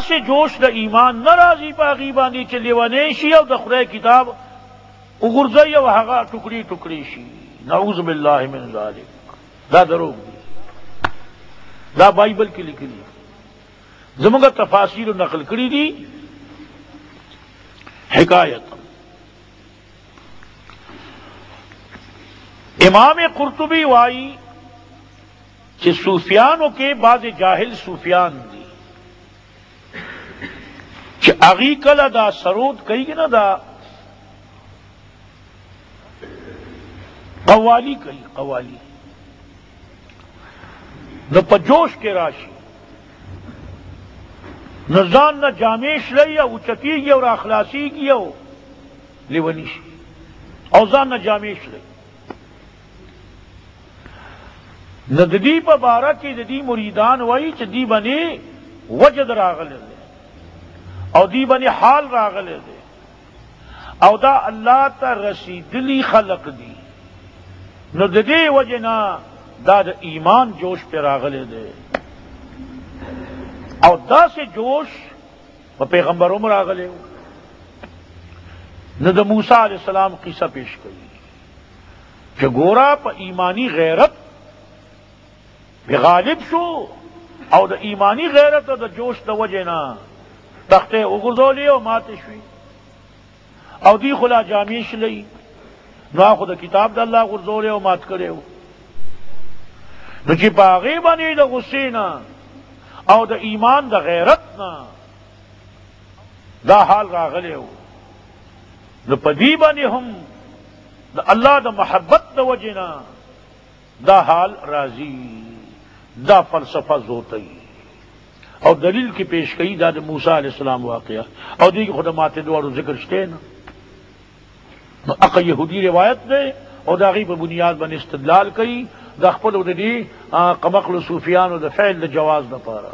سے جوش دا ایمان ناراضی پاغي باندې چې لیونی شي او د خدای کتاب وګرځي او هغه ټوکړي ټوکړي شي. نعوذ بالله من ذلک. دا دروغ دی. دا بائبل کې لیکلي زموږ تفاسیر نقل کړي دي حکایت. امام قرطبی وائی کہ صوفیانوں کے بعض جاہل صوفیان دی کہ اغی کل دا سرود کئی گی نا دا قوالی کئی قوالی نہ پجوش کے راشی نہ زان نہ جامیش رہی یا اچکی گی اور اخلاصی کی او لیونیش اوزان نہ جامیش رہی نہ ددی پا بارہ کی ددی مریدان وائی چ دی بنی وجد راغلے دے او دی بنی حال راغلے دے او دا اللہ تا رسیدلی خلق دی نہ ددی وجنا دا دا ایمان جوش پہ راغلے دے او دا سے جوش و پیغمبر عمر راغلے نہ دا موسیٰ علیہ السلام قصہ پیش کری کہ گورا پا ایمانی غیرت غالب شو او د ایمانی غیرت او د جوش د وجنا تخته وګرځولې او ماته شوي او دی خلا جامیش لئی نو خو د کتاب د الله غرزولې او مات کړو نو چې باغې باندې د غسینا او د ایمان د غیرت نه دا حال راغلی و نو پدی باندې هم د الله د محبت د وجنا دا حال راضی دا فلسفہ زوتی اور دلیل کی پیش کئی دا موسیٰ علیہ السلام واقعہ اور دیکھ خدمات دوارو ذکر شتے نا اقا یہودی روایت دے اور داغی پر بنیاد بن استدلال کئی دا خپل او دی قمقل صوفیان و دا فعل دا جواز دا پارا.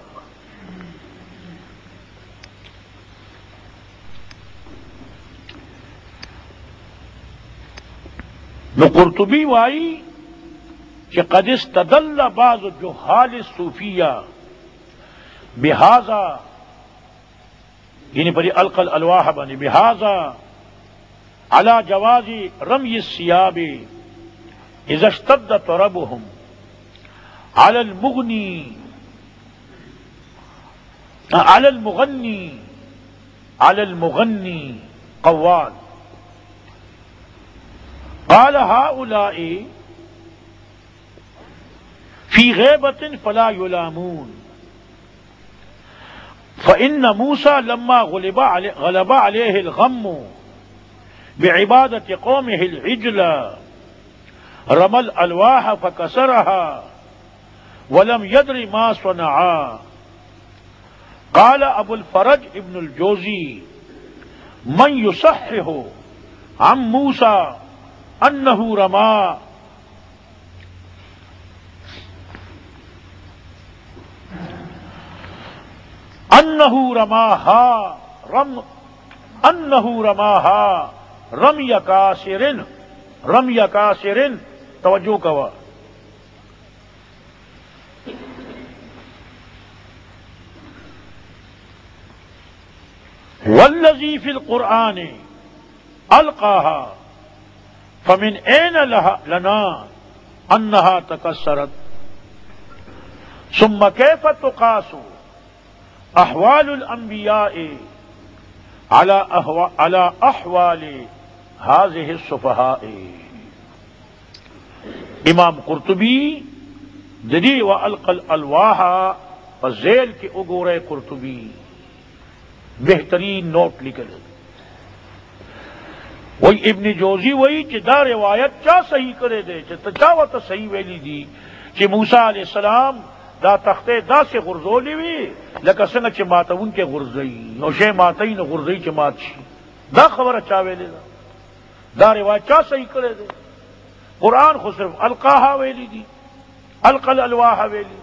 نو قرطبی وائی کہ قد استدل بعض جہال الصوفیہ بہذا یعنی پری القل الواح بنی بہذا علی جواز رمی الثياب اذا اشتد طربهم على المغنی قوال قال هؤلاء فی غیبت فلا یلامون فإن موسیٰ لما غلب علیہ الغم بعبادت قومه العجل رمى الألواح فكسرها ولم يدر ما صنعا. قال ابو الفرج ابن الجوزی من يصحح عن موسیٰ انه رمى انه رماها رمی کاسر توجہ کوا والذی فی القرآن القاها فمن این لنا انها تکسرت ثم کیف تقاس احوال الانبیاء على احوال هذه السفهاء. امام قرطبی جدی و القل الواح فزیل کے اگورے قرطبی بہترین نوٹ لکھے وہی ابن جوزی وہی کہ دا روایت چا صحیح کرے دے چا و تو صحیح ویلی دی کہ موسیٰ علیہ السلام دا تختے دا سے غرزولی وی لکه څنګه چې ماتون کې غرزئی نو شی ماتئی نو غرزئی چې مات شي دا خبره چا ویلې دا روایت چا صحیح کړی دی؟ قرآن خو صرف القاها ویلی دی القل الواح ویلی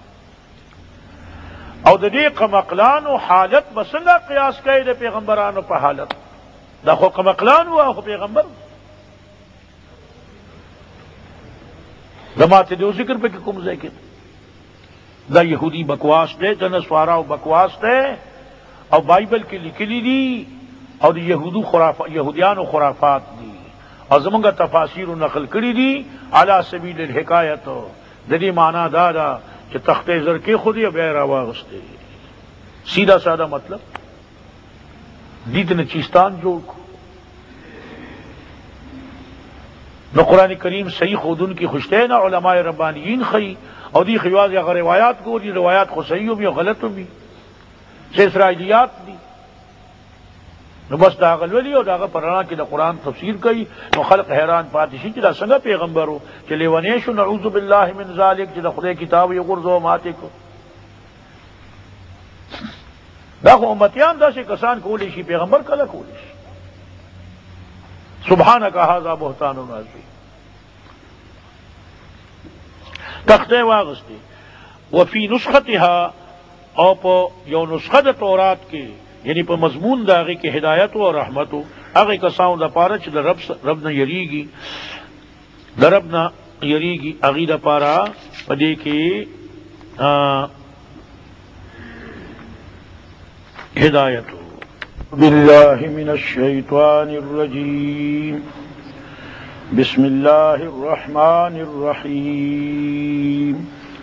او د دې قمقلانو حالت بسنګه قیاس کوي د پیغمبرانو په حالت دا خو قمقلان او خو پیغمبر دماته دیو ذکر پہ کوم ځای کې دا یہودی بکواس دے دا نسواراو بکواس دے او بائبل کې لیکلي دي او د یهودیانو خرافات دي او زمونږ تفاسیر نقل کړي دي علی سبیل الحکایت. د دې معنا دا ده چې تختې زر کې خودي بیا راواغسته، سیدھا سادہ مطلب دیت نے چیستان جوڑ کو. نہ قرآن کریم صحیح خود ان کی خوشتے نہ علماء ربانیین خی اور دی خیواز یا روایات کو دی روایات کو صحیح بھی اور غلط بھی سے اسرائیلیات دی نو بس داغل ولی اور داغ پرانا کی دا قرآن تفسیر کئی نو خلق حیران پاتشی چلا سنگا پیغمبر ہو چلے ونیشو نعوذ باللہ من ذالک چلا خدے کتاب یا غرزو ماتے کو دا خو امتیان دا سے کسان کولی شی پیغمبر کلا کولی شی. سبحانک ھذا بہتان عظیم. تختے واغستے وفی نسختها او پا یو نسخت تورات کے یعنی پا مضمون دا اغی کے ہدایت و رحمت و اغی کساؤں دا پارا چھ دا رب نا یریگی دا رب نا یریگی اغی دا پارا پا دے کے ہدایت. باللہ من الشیطان الرجیم بسم اللہ الرحمن الرحیم.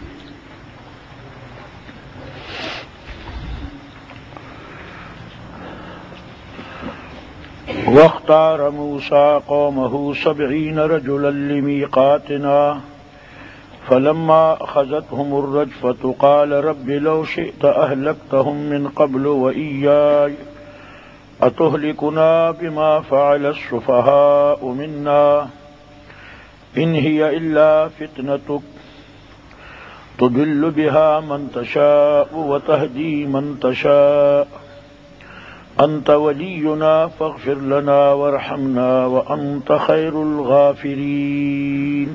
واختار موسیٰ قومہ 70 رجلا لمیقاتنا فلما أخذتهم الرجفة قال رب لو شئت أهلكتهم من قبل وإياي أتهلكنا بما فعل السفهاء منا إن هي إلا فتنتك تضل بها من تشاء وتهدي من تشاء أنت ولينا فاغفر لنا وارحمنا وأنت خير الغافرين.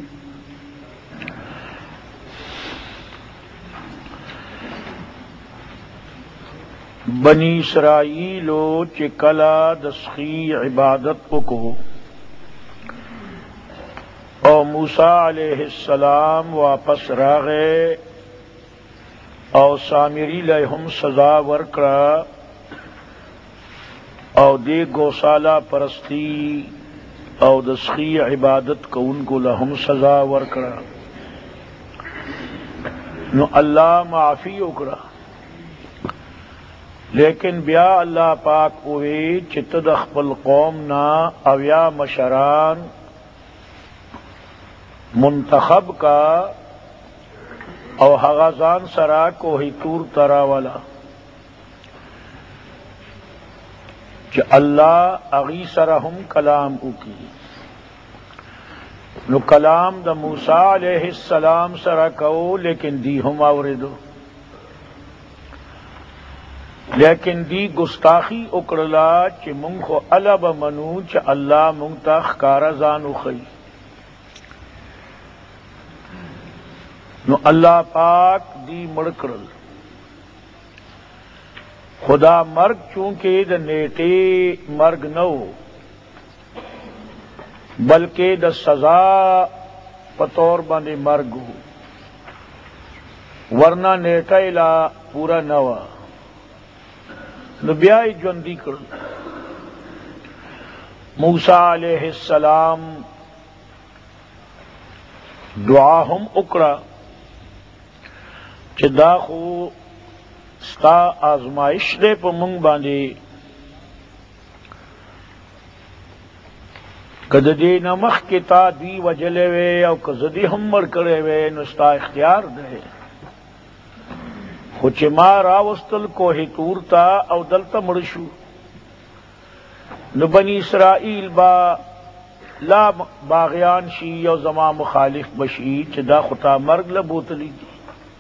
بنی اسرائیلو چکلا دسخی عبادت کو او موسیٰ علیہ السلام واپس راغے او سامری لہم سزا ورکڑا او دے گوسالہ پرستی او دسخی عبادت کو ان کو لہم سزا ورکڑا نو اللہ معافی اکڑا. لیکن بیا اللہ پاک ہوئی چتد خپل قوم نا اویا مشران منتخب کا او حغازان سرا کو ہی تور ترا والا کہ اللہ اغی سرہم کلام اکی نو کلام دا موسیٰ علیہ السلام سرا کو لیکن دی ہم آوردو لیکن دی گستاخی اکڑلا چی منگ خو علب منو چی اللہ منگ تا خکارا زانو خی نو اللہ پاک دی مڑکڑل. خدا مرگ چونکہ دا نیٹے مرگ نو بلکہ دا سزا پطور بانے مرگ ہو ورنہ نیٹا لا پورا نوا نو بیائی جوندی کرل. موسیٰ علیہ السلام دعا ہم اکڑا کہ دا خو ستا آزمائش دے پا منگ باندے کد دے نمخ کے تا دی وجلے وے او کزدی ہم مر کرے وے نو ستا اختیار دے خوچ ما راوستل کوہ تور تا او دلتا مرشو نو بنی اسرائیل با لا باغیان شی او زما مخالف بشی چی دا خطا مرگ لبوتلی دی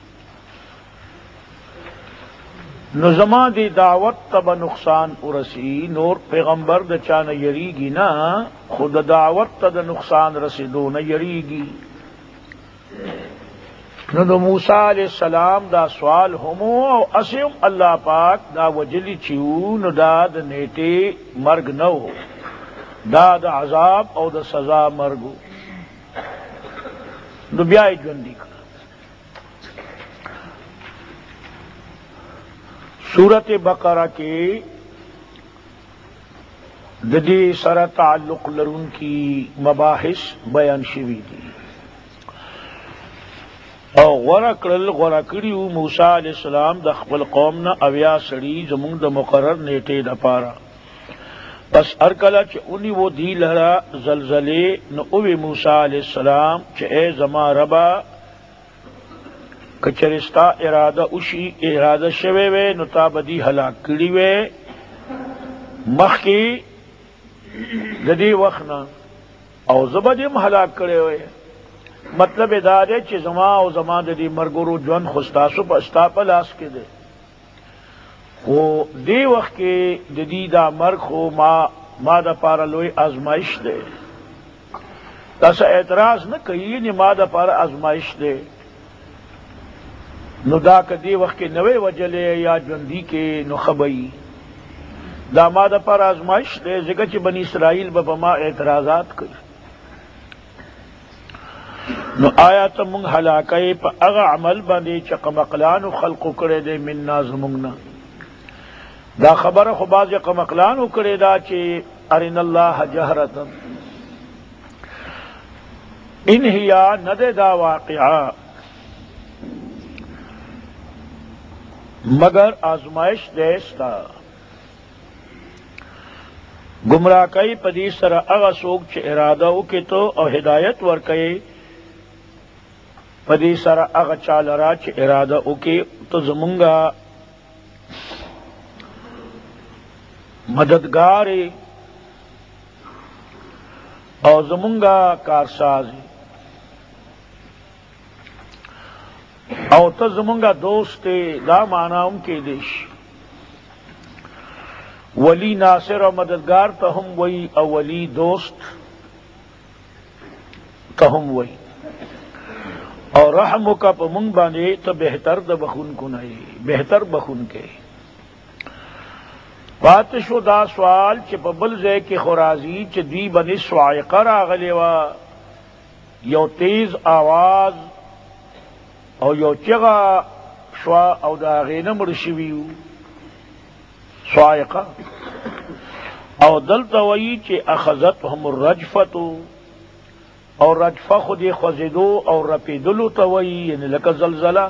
نو زما دی دعوت تب نقصان ارسی. نور پیغمبر دا چانا یریگی نا خود دعوت تا دا نقصان رسیدو نا یریگی. نو دا موسیٰ علیہ السلام دا سوال ہمو او اسیم اللہ پاک دا وجلی چیو نو دا نیٹے مرگ نو دا عذاب او دا سزا مرگو نو بیائی جوندی کر. سورت بقرہ کے ددی سر تعلق لرون کی مباحث بیان شوی دی او غورا کړیو موسی علیہ السلام د خپل قوم نه اویا سړي زمونږ د مقرر نیټې د پاره بس ارکلا چې اونی وہ دی لرا زلزلے نو اوی موسی علیہ السلام چې اے زما ربا کچرستا ارادہ اوشی ارادہ شوے وے نو تا بدی ہلاک کړي وے مخکی ددی وخنا او زبدیم ہلاک کړي وے مطلب دا دے چې زما او زما د دې مرګورو ژوند خو ستاسو په ستا په لاس کې دی خو دی وخت کې د دې دا مرګ خو ما د پاره لوی آزمائش دی تاسو اعتراض نه کوي نه ما د پاره آزمائش دی نو دا کدی وخت کې نوې وجلې یا ژوندۍ کې نو خبري دا ما د پاره آزمائش دی ځکه چې بنی اسرائیل به ما اعتراضات کوي نو آیا ته مونږ هلاکای په هغه عمل باندې چې قمقلانو خلقو کړی دی مننا زمونږ نه دا خبره خو باز قمقلانو کړی دا چې ارن الله جهرتا ان هي ند دا واقعا مگر آزمائش دیستا گمراہ کئی پدی سر اغا سوک چھ ارادہ وکي تو او ہدایت ور کئی پدی سر اغا چالرا چھ ارادہ وکي تو زمونگا مددگار او زمونگا کارساز او تو زمونگا دوست دا مانا ان کے دیش ولی ناصر اور مددگار تہم وئی او ولی دوست تہم وئی اور رحم کا پمنگ بانے تو بہتر د بخون کو نہیں بہتر بخون کے بات شو دا سوال چ پبل زے کے خورازی چ دی بنی سوائقہ راغلی وا یو تیز آواز او یو چغا شوا او دا غینه مرشویو سوائقہ او دلتا وئی چ اخذتهم الرجفه او رجفه خود خوزیدو او رپیدلو تا وئی یعنی لکه زلزلہ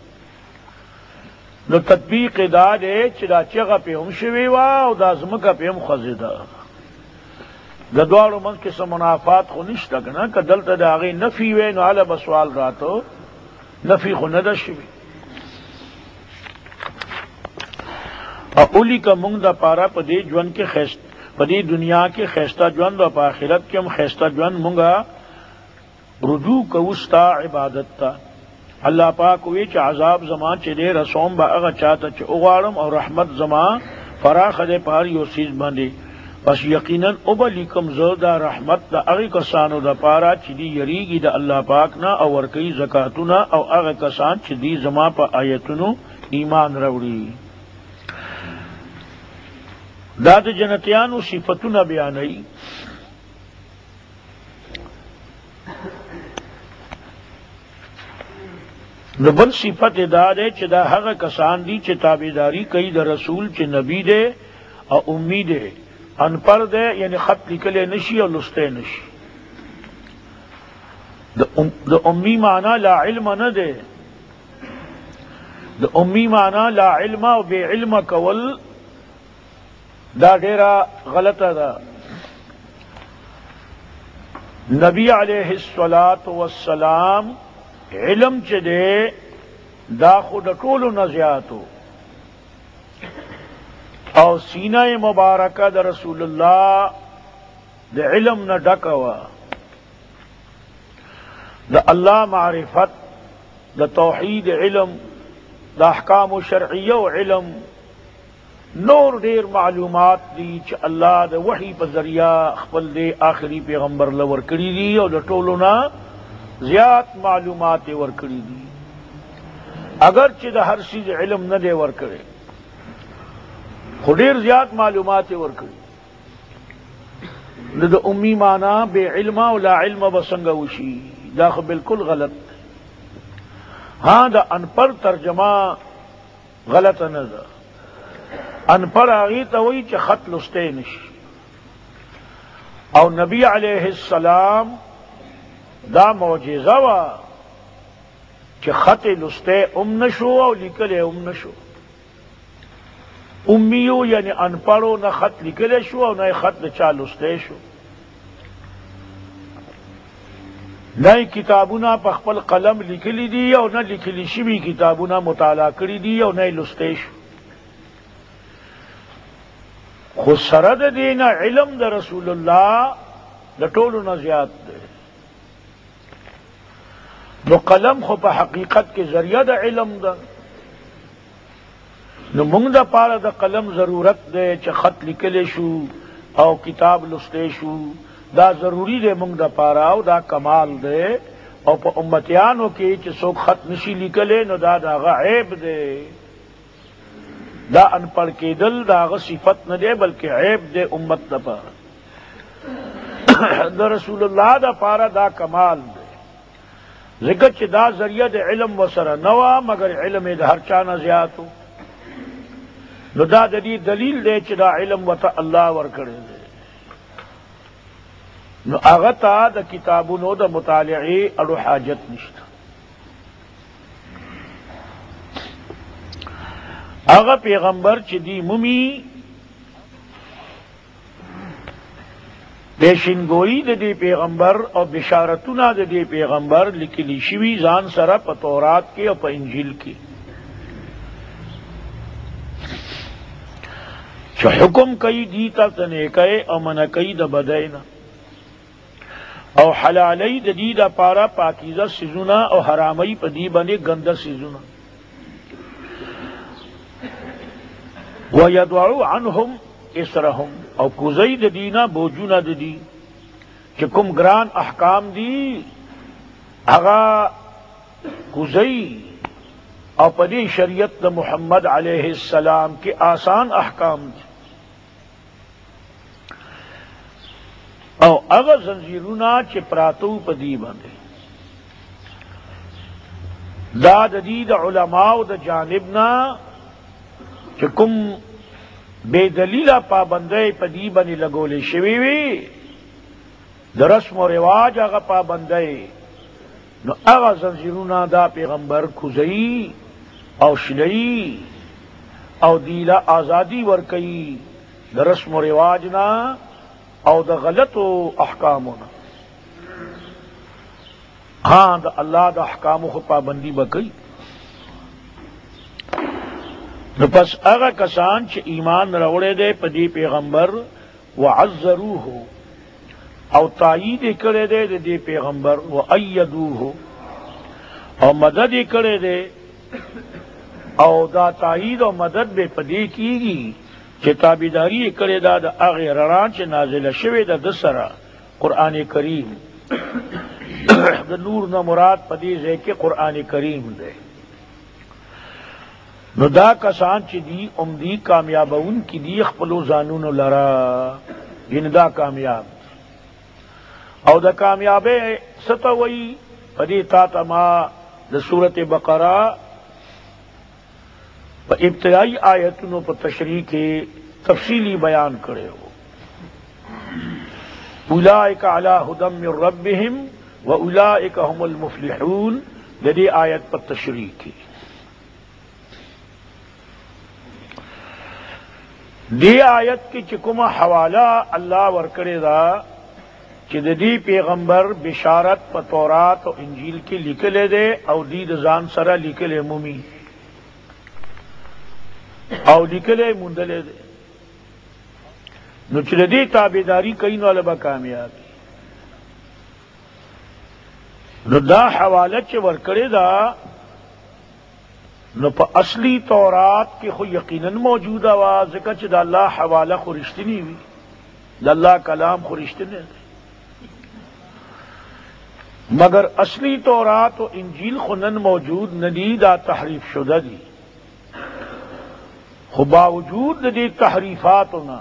نو تطبیق دا دے چې دا چغه په هم شوی وا او دا زمکه په هم خوځیدا د دوړو منځ کې سم منافات خو نشته کنه که دلته د هغه نفي وې نو علا بسوال راتو نفي خو نه ده شوی او اولی کا مونږ د پاره په دې ژوند کې خیست په دې دنیا کې خیستا ژوند او په آخرت کې هم خیستا ژوند مونږه رجوع کوستا عبادت تا اللہ پاک وی چ عذاب زمان چ دے رسوم با اغا چاہتا چ اغوارم اور رحمت زمان فراخ دے پاری او سیز باندې پس یقینا ابلیکم زودا رحمت دا اغی کسانو دا پارا چ دی یریگی دا اللہ پاک نا او ورکی زکاتنا او اغی کسان چ دی زمان پا آیتنو ایمان روڑی دا دا جنتیانو صفتنا بیانئی نو بل صفت دا دے چې دا هغه کسان دي چې تابعداري کوي د رسول چې نبی دے او امی دے ان پڑھ دے یعنی خط لکلے نشی اور لستے نشی دا امی معنی لا علم نہ دے دا امی معنی لا علم او بے علم کول دا ډیرا غلطه ده نبی علیہ الصلوۃ والسلام علم چ دے دا خود ټولو نه زیاتو او سینہ مبارکہ دا رسول اللہ دا علم نہ ڈکوا دا اللہ معرفت دا توحید علم دا احکام شرعیہ علم نور دیر معلومات دی چ اللہ دا وحی پا ذریعہ خپل دے آخری پیغمبر لور کری دی او دا ټولو نه زیاد معلومات ورکړي دي اگر چې د هر شي علم نه دی ورکړي خو ډیر زیات معلومات ورکړي د امی معنی بے علم او لا علم بسنګ وشي دا خو بالکل غلط ہاں دا ان پڑھ ترجمہ غلط نہ ده ان پڑھ آگی تو وہی چ خط لستے نش او نبی علیہ السلام دا معجزہ وا چ خط لستے نشو او لکلے نشو امیو یعنی ان پڑھو نہ خط لکلے شو او نہ خط چا لستے شو نئی کتابونه په خپل قلم لیکلی دي او نه لیکلی شوي کتابونه مطالعه کړي دي او نه لسته شو خو سره د دینه علم د رسول الله د ټولو نه زیات دی نو قلم خو په حقیقت کې ذریعہ د علم ده نو موږ د پاره د قلم ضرورت دی چې خط لیکلی شو او کتاب لسته شو دا ضروری دے منگ دا پارا او دا کمال دے او پا امتیانو کی چی سوک خط نشی لکلے نو دا غا عیب دے دا ان پڑھ کے دل دا غا صفت نہ دے بلکہ عیب دے امت دا پارا دا رسول اللہ دا پارا دا کمال دے ذکر چی دا ذریعہ دے علم و سر نوا مگر علم دا ہر چانا زیادو نو دا دی دلیل دے چی دا علم و تا اللہ ورکڑے دے نو اغتا دا کتابونو دا مطالعی اڑو حاجت نشتا اغا پیغمبر چی دی ممی پیشنگوئی دا دی پیغمبر او بشارتونا دا دی پیغمبر لکلی شوی زان سرا پا تورات کے او پا انجیل کی چو حکم کئی دیتا تنیکے او منکئی دا بدینا او حلالی د دی دا پارا پاکیزہ سیزونا او حرامی پا دی بنے گندہ سیزونا ویدعو عنہم اسرہم او کزئی د دینا بوجونا د دی چکم گران احکام دی اغا کزئی او پدی شریعت دا محمد علیہ السلام کے آسان احکام دی او اغا زنجیرونا چی پراتو پدی بندے دا دی دا علماء دا جانبنا چی کم بے دلیل پابندے پدی بنی لگولے شویوی دا رسم و رواج اغا پابندے نو اغا زنجیرونا دا پیغمبر کزئی او شلئی او دیلا آزادی ورکئی دا رسم و رواجنا او دا غلط و احکامونا ہاں دا اللہ دا احکامو خو پابندی بکئی نو پس اغا کسان چھ ایمان روڑے دے پدی پیغمبر وعزروہو او تائید کرے دے دی پیغمبر وایدوہو او مدد کرے دے او دا تائید و مدد بے پدی کی گی چھ تابیداری کرے دا دا اغی رران چھ نازل شوی دا دسرا قرآن کریم دا نور نا مراد پدیز ہے کہ قرآن کریم دے نو دا کسان چھ دی امدی کامیابون کی دی اخپلو زانون لرا یعنی دا کامیاب او دا کامیابے ستوئی پدی تاتما دا سورت بقرہ ابتدائی آیتنوں پر تشریح کے تفصیلی بیان کرے ہو اولئک علی ھدی من ربہم واولئک ھم المفلحون دی آیت پر تشریح کی دی آیت کی چکمہ حوالہ اللہ ورکڑے دا چی دی پیغمبر بشارت پر تورات و انجیل کی لکلے دے او دی دزان سرا لکلے مومی او لکلے مندلے دے نو چلدی تابیداری کئی نو علبہ کامیابی نو دا حوالت چی ورکڑے دا نو پا اصلی تورات کی خو یقیناً موجودہ وا ذکر چی دا اللہ حوالہ خورشتنی ہوئی دا اللہ کلام خورشتنی ہے مگر اصلی تورات و انجیل خنن موجود ندی دا تحریف شدہ دی خو باوجود دی تحریفاتنا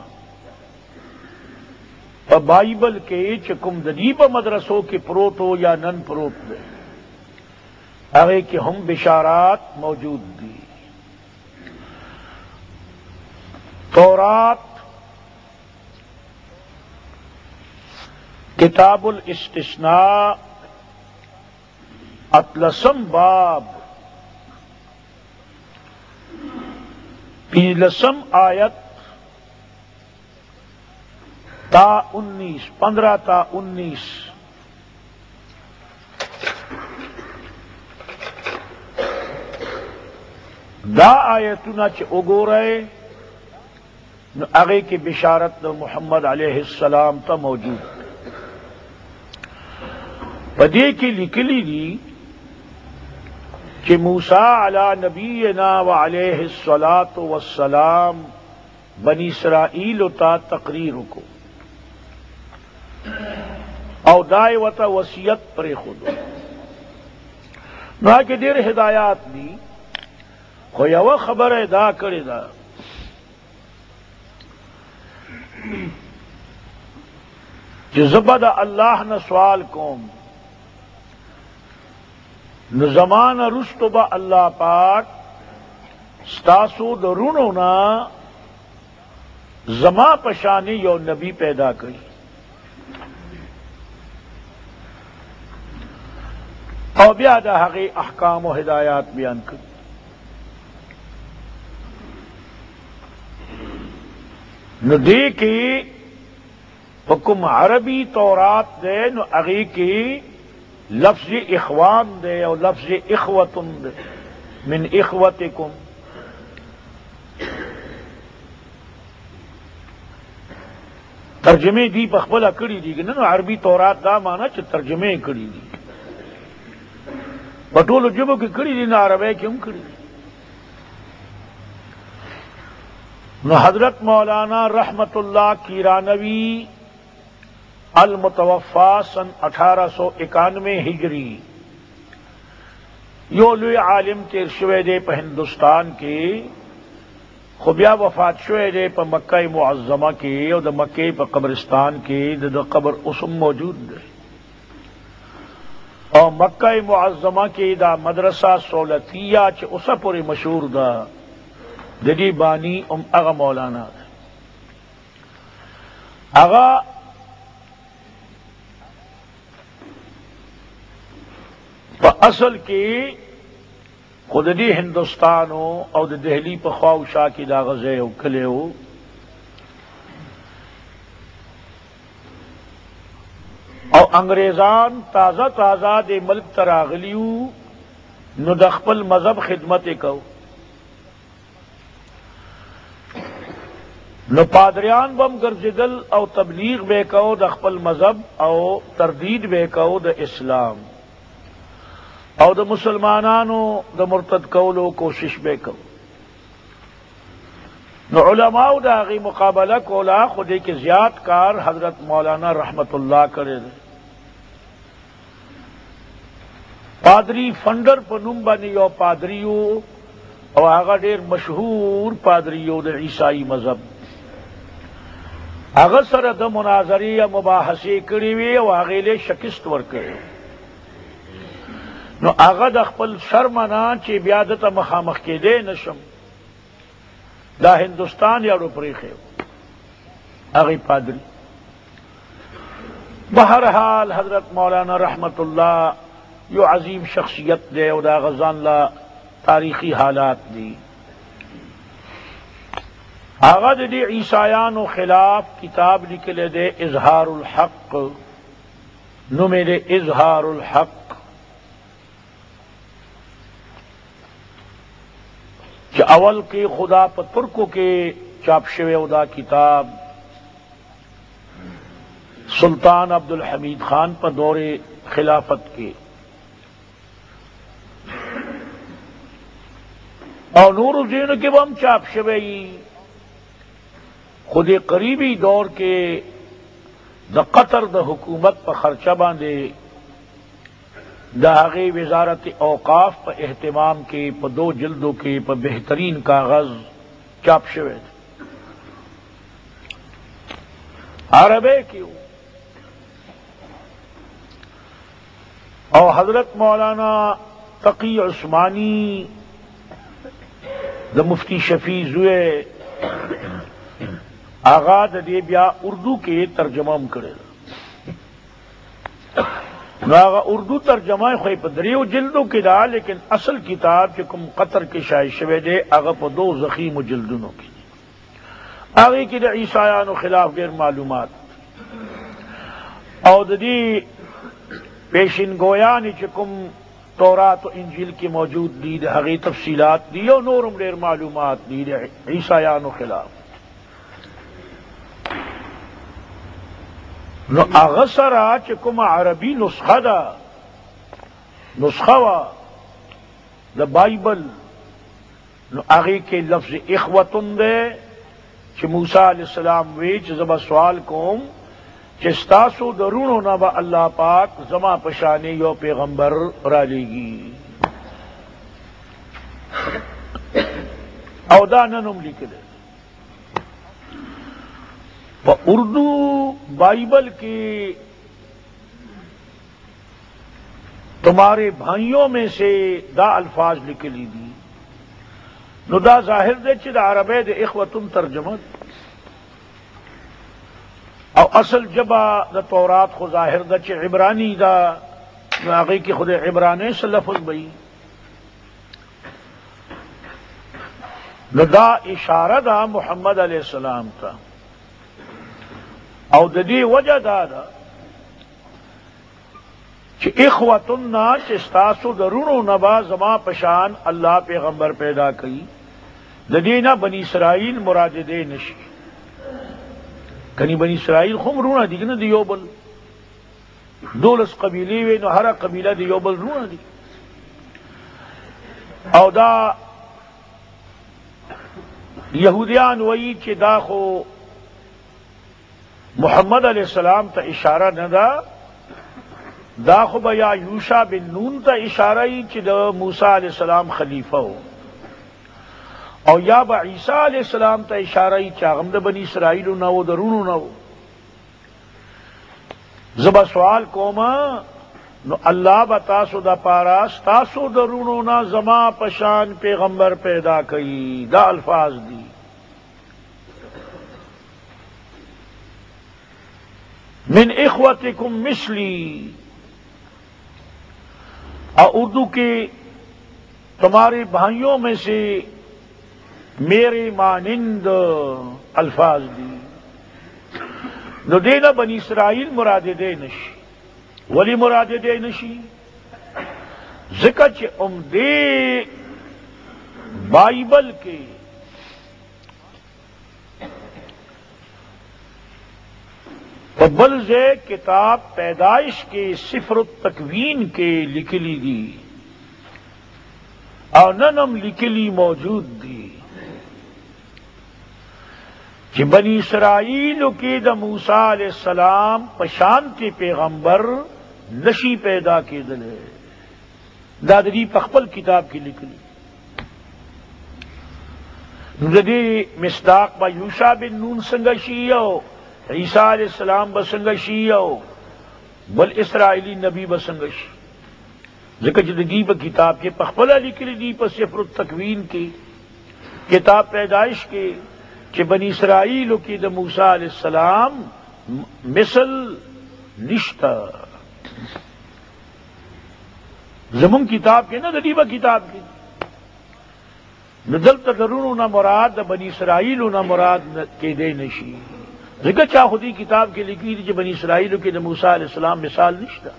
پا بائبل کے چکم ددی پا مدرسوں کے پروت ہو یا نن پروت دے اگے کہ ہم بشارات موجود دی تورات کتاب الاستثناء اطلسم باب پیلسم آیت تا 19 15 تا 19 دا آیتنا چ اگورے اگے کی بشارت محمد علیہ السلام تا موجود پدے کی لکلی دی کہ موسیٰ علی نبینا وعلیہ الصلاۃ والسلام بنی اسرائیل تا تقریر کو او دائے وتا وصیت پر خود نہ کہ دیر ہدایات دی خو یو خبر ادا کړی دا چې زبد الله نه سوال کوم نو زمان رستو با اللہ پاک ستاسو درونو نا زما پشانی یو نبی پیدا کری او بیا دا حقی احکام و ہدایات بیان کری نو دے کی حکم عربی تورات دے نو اگی کی لفظ اخوان دے اور لفظ اخوتن دے من اخوتکم ترجمے دی بخبلا کری دی نو عربی تورات دا مانا چھ ترجمے کری دی بطول جبو کی کری دی نا عربے کیوں کری دی نو حضرت مولانا رحمت اللہ کیرانوی المتوفا سن 1891 ہجری یو لوی عالم تیر شوے دے پہ ہندوستان کے خبیا وفات شوے دے پہ مکہ معظمہ کے اور دا مکہ پہ قبرستان کے دا قبر اسم موجود دے اور مکہ معظمہ کے دا مدرسہ سولتیہ چ اسا پوری مشہور دا ددی بانی اغا مولانا دا اغا اصل کی خودی ہندوستان ہو اور دہلی پہ خواہ شاہ کی داغذے ہو کلے ہو اور انگریزان تازہ تازہ دے ملک تراغلیو نو دخپل مذہب خدمت کو نو پادریان بم گرزدل او تبلیغ بے کو دخپل مذہب او تردید بے کو دا اسلام او دا مسلمانانو دا مرتد کولو کوشش بے کو نو علماء دا غی مقابلہ کولا خودے کے زیاد کار حضرت مولانا رحمت اللہ کرے دے پادری فنڈر پنم بنی او پادریو او آغا دیر مشہور پادریو دا عیسائی مذہب آغا سر دا مناظری یا مباحثی کری وی او آغیلے شکست ور کرے نو آغا دا خپل شرمنا چی بیادتا مخامخ کے دے نشم دا ہندوستان یا رو پریخے آغی پادری بہرحال حضرت مولانا رحمت اللہ یو عظیم شخصیت دے او دا غزان لا تاریخی حالات دی آغا دی عیسائیان و خلاف کتاب نکلے دے اظہار الحق نو میرے اظہار الحق کہ اول کے خدا پر ترکوں کے چاپ شوے ادا کتاب سلطان عبد الحمید خان پر دور خلافت کے اور نور الدین کے بم چاپ شوے خود قریبی دور کے دا قطر دا حکومت پر خرچہ باندھے داغی وزارت اوقاف پر اہتمام کے پر 2 جلدوں کے پر بہترین کاغذ چاپ شوے عربے کیوں اور حضرت مولانا تقی عثمانی دا مفتی شفیع زوے آغا دے بیا اردو کے ترجمہ کرے آغا اردو ترجمہ خوی پا دریو جلدوں کی دا، لیکن اصل کتاب چکم قطر کے شائع شوے دے آغا پا 2 زخیم جلدوں کی آغی کی دا عیسائیانو خلاف غیر معلومات او دی پیشن گویانی چکم تورات و انجیل کی موجود دی دا حقی تفصیلات دی او نورم غیر معلومات دی دا عیسائیانو خلاف نو اغسرا چکم عربی نسخہ دا نسخہ وا دا بائبل نو اغی کے لفظ اخوتن دے چھ موسیٰ علیہ السلام وی چھ زبا سوال کوم چستاسو درونو نبا اللہ پاک زما پشانے یو پیغمبر را لے گی او دا ننم لکلے پا اردو بائبل کی تمہارے بھائیوں میں سے دا الفاظ لکلی دی نو دا ظاہر دے چھ دا عربے دے اخوتن ترجمہ او اصل جبا دا تورات خو ظاہر دا چھ عبرانی دا نو آگئی کی خود عبرانے سے لفظ بئی نو دا اشارہ دا محمد علیہ السلام تا او دی وجہ دا چھ اخوتن نا چھ استاسو درونو نبا زما پشان اللہ پیغمبر پیدا کئی دینا بنی اسرائیل مراد دے نشی کنی بنی اسرائیل خم رونا دی کنا دیو بل 12 قبیلی وی نو ہر قبیلہ دیو بل رونا دی او دا یہودیان وی چھ دا خو محمد علیہ السلام تا اشارہ ندا دا خو بیا یوشع بن نون تا اشارہ ہی چھ دا موسیٰ علیہ السلام خلیفہ ہو او یا با عیسیٰ علیہ السلام تا اشارہ ہی چاغم دا بنی اسرائیل نو درونو نو زبا سوال کوما نو اللہ با تاسو دا پاراس تاسو درونو نا زما پشان پیغمبر پیدا کئی دا الفاظ دی من اخوتکم مثلی اردو کے تمہارے بھائیوں میں سے میرے مانند الفاظ دی نو دینا بنی اسرائیل مراد دے نشی ولی مراد دے نشی ذکر چھ دے بائبل کے بلز کتاب پیدائش کے سفر التکوین کے لکلی دی اور ننم لکلی موجود دی کہ بنی اسرائیل کی دا موسیٰ علیہ السلام پشان کے پیغمبر نشی پیدا کے دلے دادری پخپل کتاب کی لکلی ندی مصداق با یوشع بن نون سنگشیو عیسیٰ علیہ السلام بسنگشیو بل اسرائیلی نبی بسنگشی ذکر دی با کتاب کے پخپلہ لکلی دی پا سفر التکوین کی کتاب پیدائش کے کہ بنی اسرائیل کی دا موسیٰ علیہ السلام مثل نشتا زمون کتاب کے نا دلیبہ کتاب کے ندل تدرون نہ مراد دا بنی اسرائیل نہ مراد کے دے نشی ذکر چاہ خودی کتاب کے لکھی دی بنی اسرائیل کی دا موسیٰ علیہ السلام مثال نشتا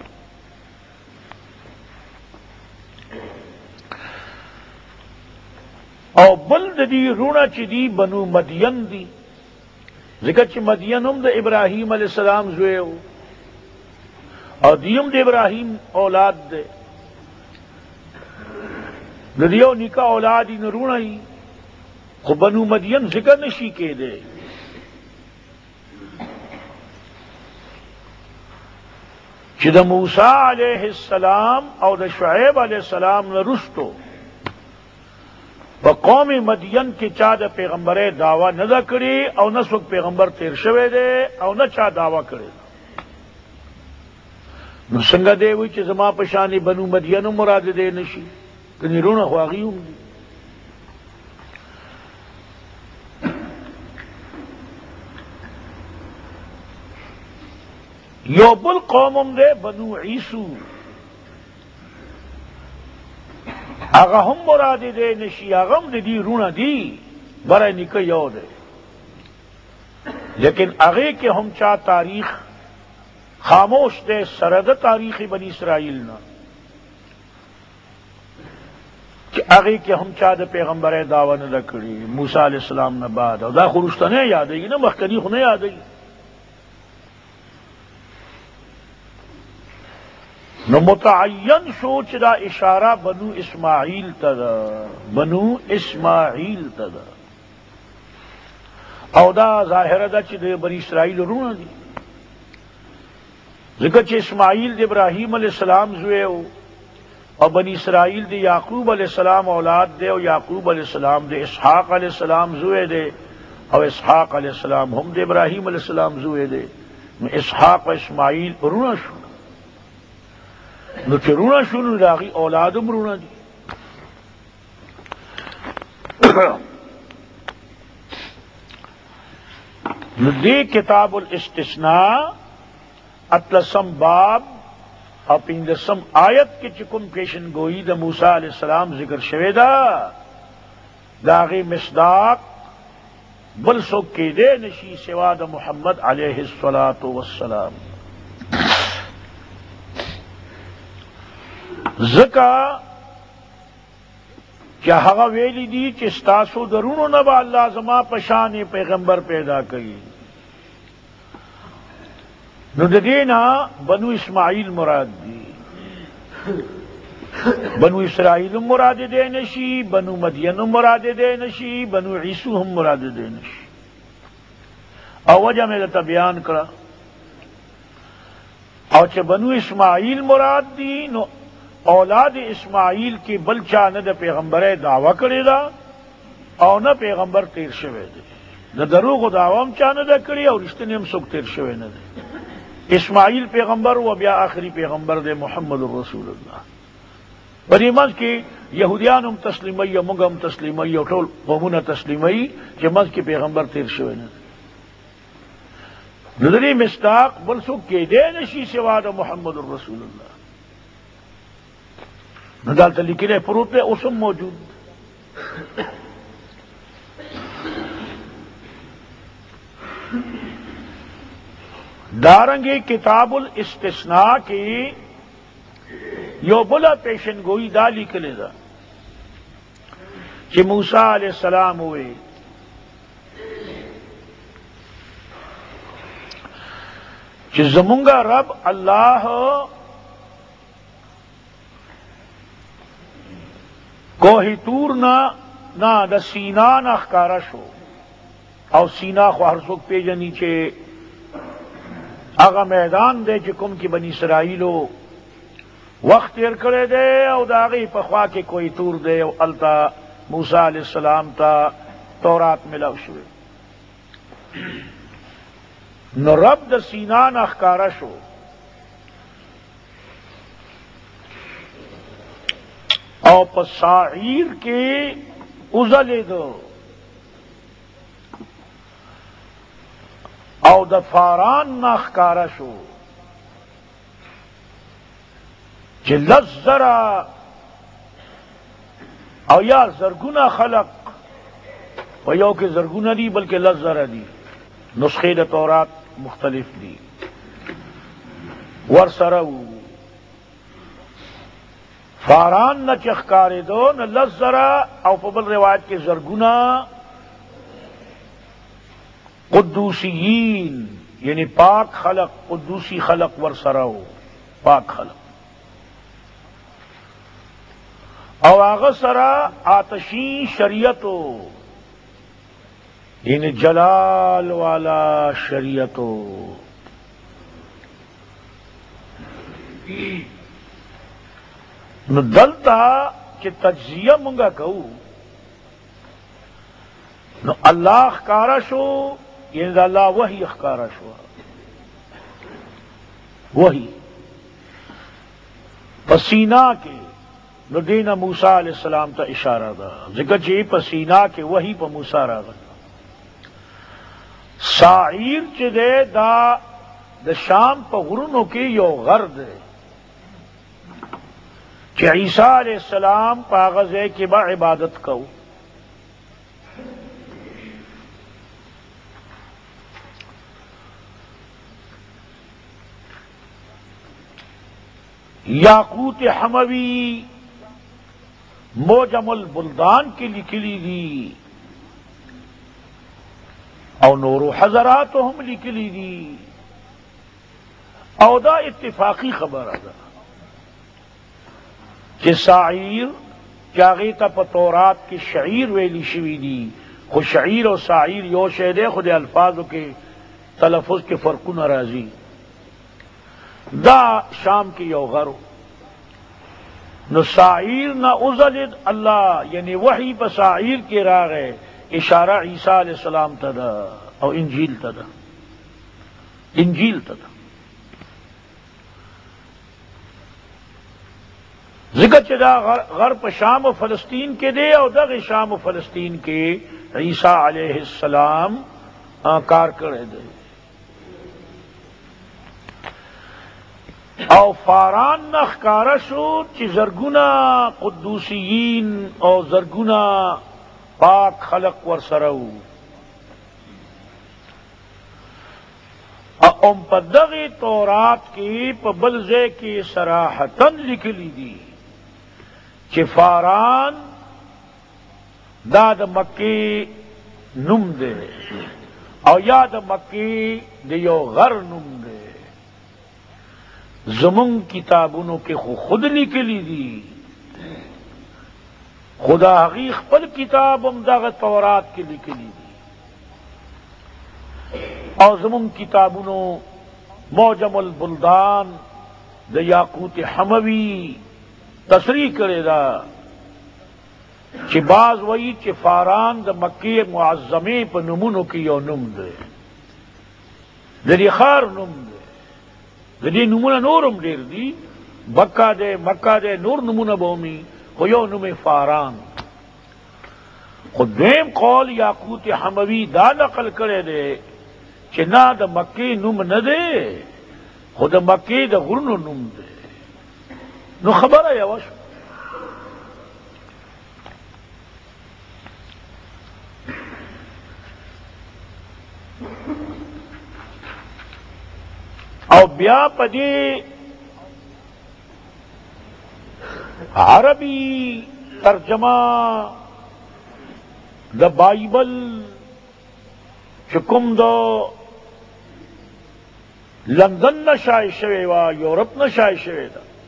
او بلد دی رونا چی دی بنو مدین دی ذکر چی مدین ہم دا ابراہیم علیہ السلام زوئے ہو اور دیم دا ابراہیم اولاد دے ندیو نکا اولادی نرونا ہی خو بنو مدین ذکر نشی کے دے چی دا موسیٰ علیہ السلام او دا شعیب علیہ السلام نرستو قوم مدین کی چا دا پیغمبر دعوی نہ دا کری او نہ سوک پیغمبر تیر شوے دے او نہ چا دعوی کرے نو سنگا دے ہوئی چی زما پشانی بنو مدین مراد دے نشی کنی رونا خواغی ہوں دی یو بل قومم دے بنو عیسو اگا ہم مراد دے نشی اغم دے دی رونا دی برای نکا یو دے لیکن اگے کے ہم چا تاریخ خاموش دے سرد تاریخ بنی اسرائیل نا کہ اگے کے ہم چا دے پیغمبر دعوی نہ لکڑی موسیٰ علیہ السلام نہ بعد دا خروشتہ نہیں یاد ہے نا مخکنی خو نہیں یاد ہے نو متعین شوچ دا اشارہ بنو اسماعیل تدا بنو اسماعیل تدا او دا ظاہر دا چی دے بنی اسرائیل رونا دی ذکر چی اسماعیل دے ابراہیم علیہ السلام زوے ہو اور بنی اسرائیل دے یعقوب علیہ السلام اولاد دے اور یعقوب علیہ السلام دے اسحاق علیہ السلام زوے دے اور اسحاق علیہ السلام ہم دے ابراہیم علیہ السلام زوے دے اسحاق و اسماعیل رونا شو نو چی رونا شو نو داغی اولادم رونا دی نو دے کتاب الاستثناء اطلسم باب اور پندسم آیت کے چکم پیشن گوئی دا موسیٰ علیہ السلام ذکر شویدہ داغی مصداق بل سوک کے دے نشی سوا دا محمد علیہ الصلاة والسلام زکا کیا ہوا ویلی دی چی ستاسو درونو نبا اللہ زما پشان پیغمبر پیدا کئی نو دینا بنو اسماعیل مراد دی بنو اسرائیل مراد دے نشی بنو مدین مراد دے نشی بنو عیسو ہم مراد دے نشی او وجہ میں لتا بیان کرا او چھ بنو اسماعیل مراد دی نو اولاد اسماعیل کی بلچا نہ دا پیغمبر دعوی کرے دا او نہ پیغمبر تیر شوے دے نہ دروغ دعوام چا نہ دا کری اور رشتے نے ہم سک تیر شوے نہ دے اسماعیل پیغمبر و بیا آخری پیغمبر دے محمد الرسول اللہ بری مز کی یہودیان ہم تسلیمی یا منگ ہم تسلیمی یا ٹول قومون تسلیمی کہ مز کی پیغمبر تیر شوے نہ دے نظری مصداق بل سک کے دے نشی سوا دا محمد الرسول اللہ ندالتا لکھنے پروت میں اسم موجود دارنگی کتاب الاستثناء کی یو بلا پیشن گوئی دا لکھنے دا کہ موسیٰ علیہ السلام ہوئے کہ زمونگا رب اللہ کوہی تور نا دا سینا نا اخکارا شو او سینا خو ہر سوک پیجا نیچے اگا میدان دے چکم کی بنی اسرائیلو وقت تیر کرے دے او دا آگئی پخوا کے کوئی تور دے او التا موسیٰ علیہ السلام تا تورات ملاو شوئے نو رب دا سینا نا اخکارا شو او پساعیر کے ازلے دو او د فاران ناخکارا شو چی لزرا او یا زرگنا خلق و یو کے زرگنا دی بلکہ لزرا دی نسخے د تورات مختلف دی ورسرو فاران نہ چخکارے دو نہ لزرا او پبل روایت کے زرگنا قدوسیین یعنی پاک خلق قدوسی خلق ورسرو پاک خلق او آغا سرا آتشی شریعتو یعنی جلال والا شریعتو نو دلتا کہ تجزیہ منگا کہو نو اللہ اخکارا شو یعنی اللہ وحی اخکارا شو وحی پسینہ کے نو دینا موسیٰ علیہ السلام تا اشارہ دا ذکر چی پسینہ کے وحی پا موسیٰ را گا ساعیر چی دے دا د شام په غرونو کې یو غر دی چې عیسی علیہ السلام په هغه ځای کې به عبادت کوو. یاقوت حموی موجم البلدان کی لکلی دی او نورو حضرات هم لکلی دی او دا اتفاقی خبر ده چې شاعر چاغی ته په تورات کې شعیر ویلی شوی دی، خو شعیر او شاعر یو شی دی، خو د الفاظو کې تلفظ کې فرقونه راځي. دا شام کی یو غرو نو شاعر نہ ازلد اللہ یعنی وحی پہ شاعر کے راغ ہے اشارہ عیسیٰ علیہ السلام تدا او انجیل تدا ذکر چدا غر پہ شام و فلسطین کے دے او دغ شام و فلسطین کے عیسیٰ علیہ السلام کار کرے دے او فاران نخکارا شو چی زرگنا قدوسیین او زرگنا پاک خلق ورسرو ام پدغی تورات کی پبلزے کی صراحتن لکلی دی چی فاران داد مکی نم دے او یاد مکی دیو غر نم دے. زمون کتابونو کې خود لیکلی دي، خدا حقیق خپل کتاب هم دغه تورات کې لیکلی دي او زمون کتابونو موجم البلدان د یاقوت حموی تصریح کړی دا چې باز وایي چې فاران د مکې معظمې په نومونو کې یو نوم دی، د دې ښار نوم دی. د دې نومونه نورم ډېر دي، مکه دی نور نومونه بومي، خو یو نوم فاران. خو دویم قول یاقوت حموی دا نقل کړی دی چې نه د مکې نوم نه دی، خو د مکې د غرونو نوم دی. نو خبره یوه شوه. او بیا پدی عربی ترجمہ دا بائبل چکم دو لندن نشائع شوی وا یورپ نشائع شوی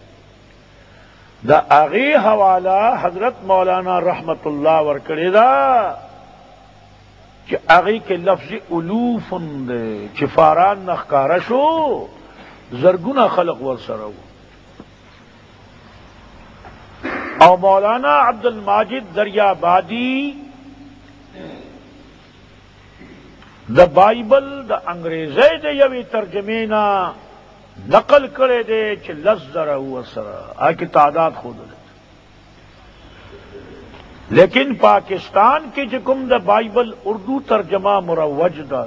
دا اغی حوالہ حضرت مولانا رحمت اللہ ورکڑی دا کہ اغی کے لفظ الوف دے چی فاران نخکارا شو زرگنا خلق ورسرو. او مولانا عبد الماجد دریابادی دا بائبل دا انگریزی دے یوی ترجمینا نقل کرے دے چی لفظ ذرا ورسرا آکی تعداد خود دے. لیکن پاکستان کی جکم دا بائبل اردو ترجمہ مروج دا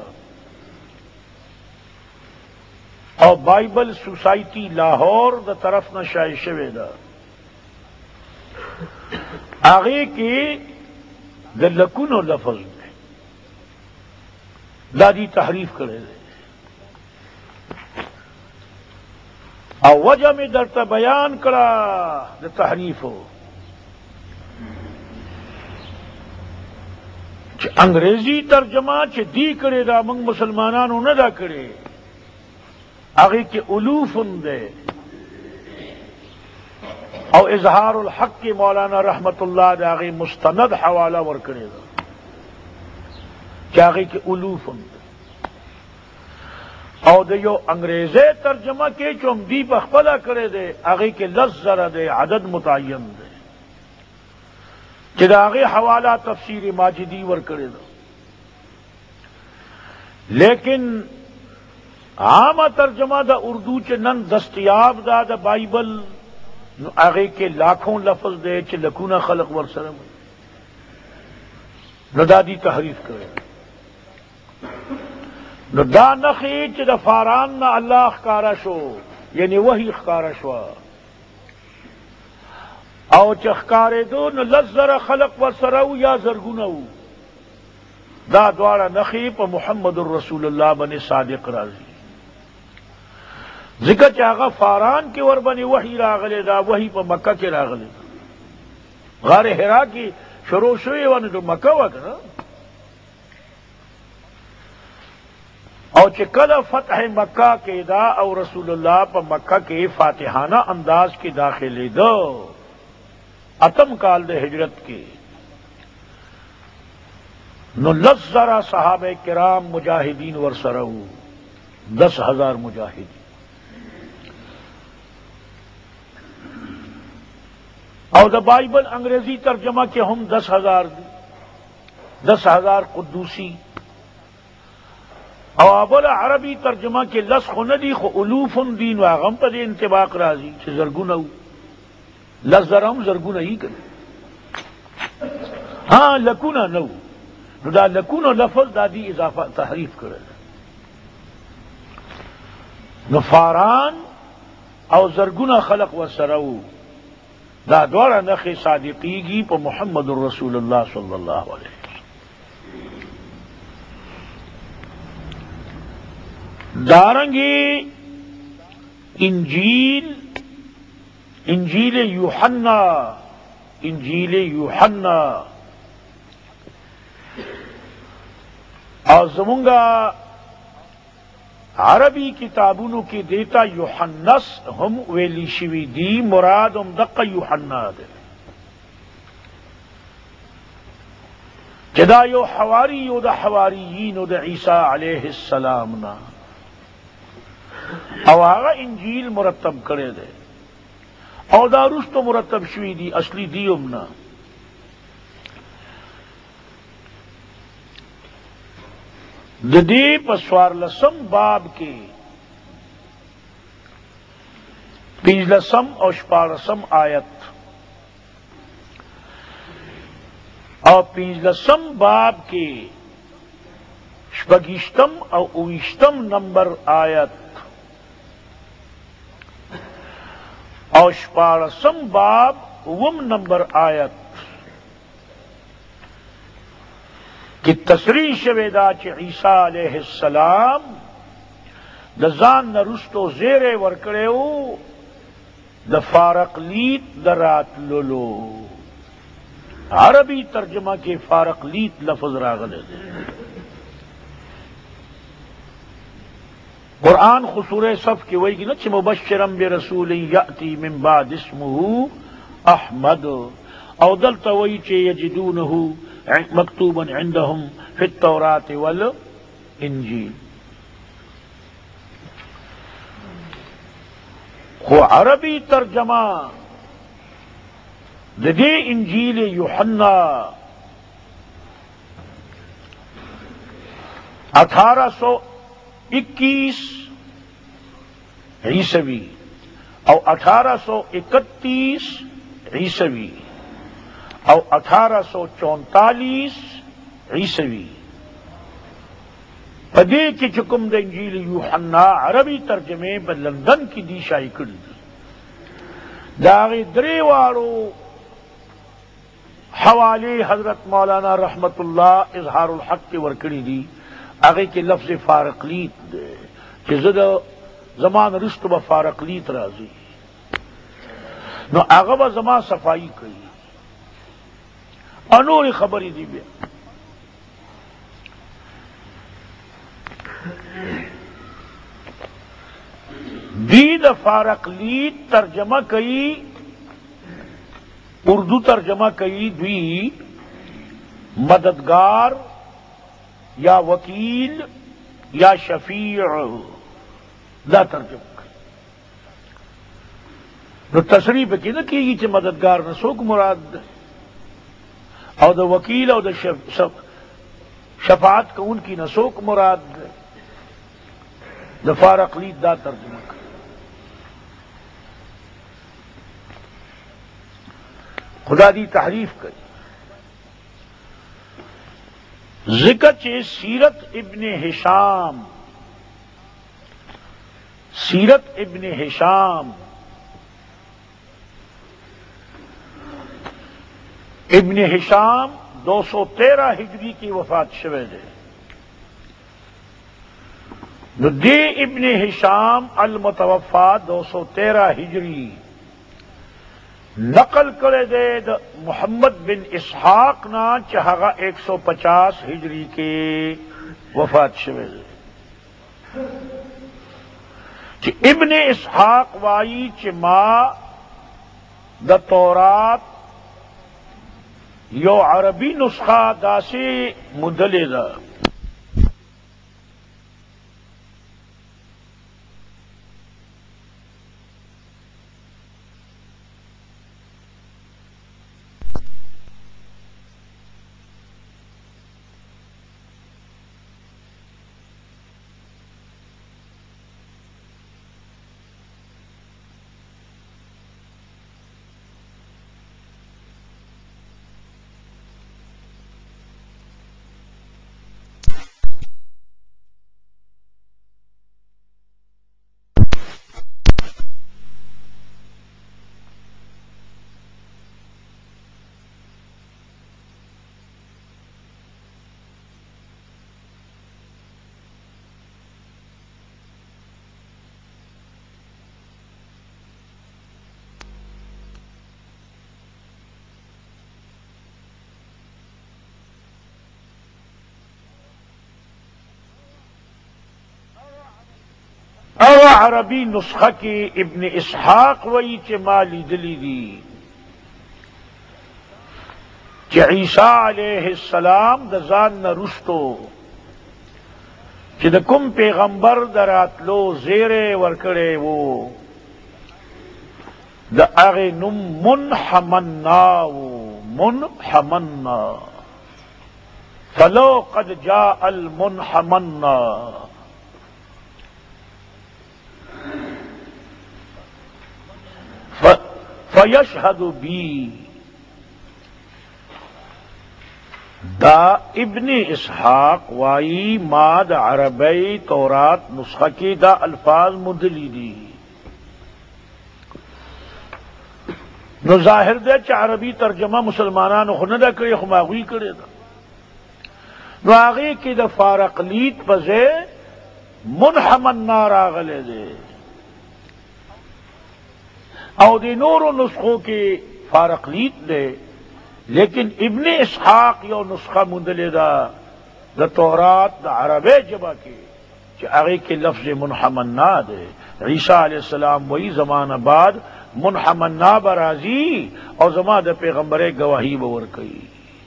اور بائبل سوسائٹی لاہور دا طرف نہ شائع شوی دا آگے کی دا لکونو لفظ میں دادی تحریف کرے دے اور وجہ میں درتا بیان کرا دا تحریف ہو. انگریزی ترجمہ چ دی کرے دا منگ مسلمانانو نہ دا کرے آگے کے الوف دے او اظہار الحق کے مولانا رحمت اللہ دے آگے مستند حوالہ ور کرے دا کہ آگے کے الوف دے او دے یو انگریزی ترجمہ کے چوم دی بخبلا کرے دے آگے کے لفظ ذرا دے عدد متعین دے کہ آگے حوالہ تفسیر ماجدی ور کرے دو. لیکن عام ترجمہ دا اردو چ نن دستیاب دا بائبل آگے کے لاکھوں لفظ دے چ لکونا خلق ور سرم ندادی تحریف کرے. نو دا نخی چې د فاران نه الله ښکارا شو، یعنی وحی ښکارا شو، او چې ښکارېدو نو لس زره خلق ورسره وو یا زرګونه وو. دا دواړه نخی په محمد رسول الله باندې صادق راځي. ذکر چې هغه فاران کې ور باندې وحی راغلی، دا وحی په مکه کې راغلی. غار حرا کې شروع شوی و نو د مکه وه که نه. او چې کله فتح مکه کې دا او رسول الله په مکه کې فاتحانه انداز کې داخلېده، اتم کال د ہجرت کې، نو 10,000 صحابه کرام مجاهدین ورسره وو، 10,000 مجاهدین. او د بائبل انګریزی ترجمه کې هم 10,000 دي، 10,000 قدوسی. او ابل عربی ترجمه کې لس خو نه دي، خو الوف دي، نو هغه هم په دې انطباق راځي چې زرګونه وو. 10,000 هم زرګونه یې کړي، ہاں لکونه نه وو. نو دا لکونو لفظ دا دی اضافه تحریف کړل. نو فاران او زرګونه خلق ورسره وو. دا دواړه نخې صادقیږي په محمد رسول الله صلی الله علیه وسلم. دارنگی انجیل یوحنا اور زمونگا عربی کتابونو کی دیتا یوحنس ہم ویلی شوی دی، مراد ام دق یوحنا دے. جدا یو حواری یو دا حواریین دا عیسیٰ علیہ السلام نا، او هغه انجیل مرتب کړی دی، او دا وروسته مرتب شوی دی، اصلي دی هم نه. د دې په 14 باب کې 15 او 14 آیت، او 15 باب کې 26 او 29 نمبر آیت، اور 14 باب 9 نمبر آیت کی تصریح شوی دا چې عیسیٰ علیہ السلام د ځان نه رستو زیره ورکړیو د فارقلیت د راتللو. عربی ترجمه کې فارقلیت لفظ راغلی دی. قرآن خسورہ صف کی وہی کی نا چې مبشرا برسول یأتی من بعد اسمه احمد، او دلته وہی چې یجدونه مکتوبا عندهم فی التوراة والانجیل. خو عربی ترجمہ د دې انجیل یوحنا 1821 عیسوی او 1831 عیسوی او 1844 عیسوی. پدې کې چې کوم د انجیل یوحنا عربي ترجمه په لندن کې دی شایع کړي دي، دا غي درې واړو حواله حضرت مولانا رحمت الله اظهار الحق کې ورکړي دي. هغه کې لفظ فارقلیت دی چې زه زمان رستو به فارقلیت راځي، نو هغه به زما صفائی کوي. انور خبری دی بیا دی د فارقلیت ترجمه کوي، اردو ترجمه کوي دوی مددگار یا وکیل یا شفیع، دا ترجمه کوي. نو تصریح کې نه کېږي چې مددگار نه څوک مراد ده، او د وکیل او د شفاعت کوونکی نه څوک مراد ده. د فارقلیت دا ترجمه کوي. خدا دی تحریف کری. ذکر چ سیرت ابن ہشام سیرت ابن ہشام ابن ہشام 213 ہجری کی وفات شوه ده. نو دی ابن ہشام المتوفا 213 ہجری نقل کرے دے دا محمد بن اسحاق نا چہغا 150 ہجری کے وفات شوه ده. چی ابن اسحاق وائی چی ما دا تورات یو عربی نسخہ داسی مدلے دا او عربی نسخہ کی ابن اسحاق وئی چے مالی دلی دی چے عیسیٰ علیہ السلام دا زان نرشتو چے دا کم پیغمبر دراتلو زیرے ورکڑے وہ دا اغی نم منحمنا فلو قد جاء المنحمنا فیشہد بی. دا ابن اسحاق وائی ما دا عربی تورات نسخہ کی دا الفاظ مدلی دی. نو ظاہر دے چا عربی ترجمہ مسلمانان خندہ کرے خماغوی کرے دا نو آگے کی دا فارقلیت پزے منحمن ناراغلے دے او دی نور و نسخوں کی فارقلیت دے لیکن ابن اسحاق یو نسخہ مندلے دا تورات دا عربی جبا کی چی آگے کی لفظ منحمنا دے. عیسیٰ علیہ السلام وہی زمانہ بعد منحمنا برازی اور زمان دا پیغمبر گواہی بور کئی.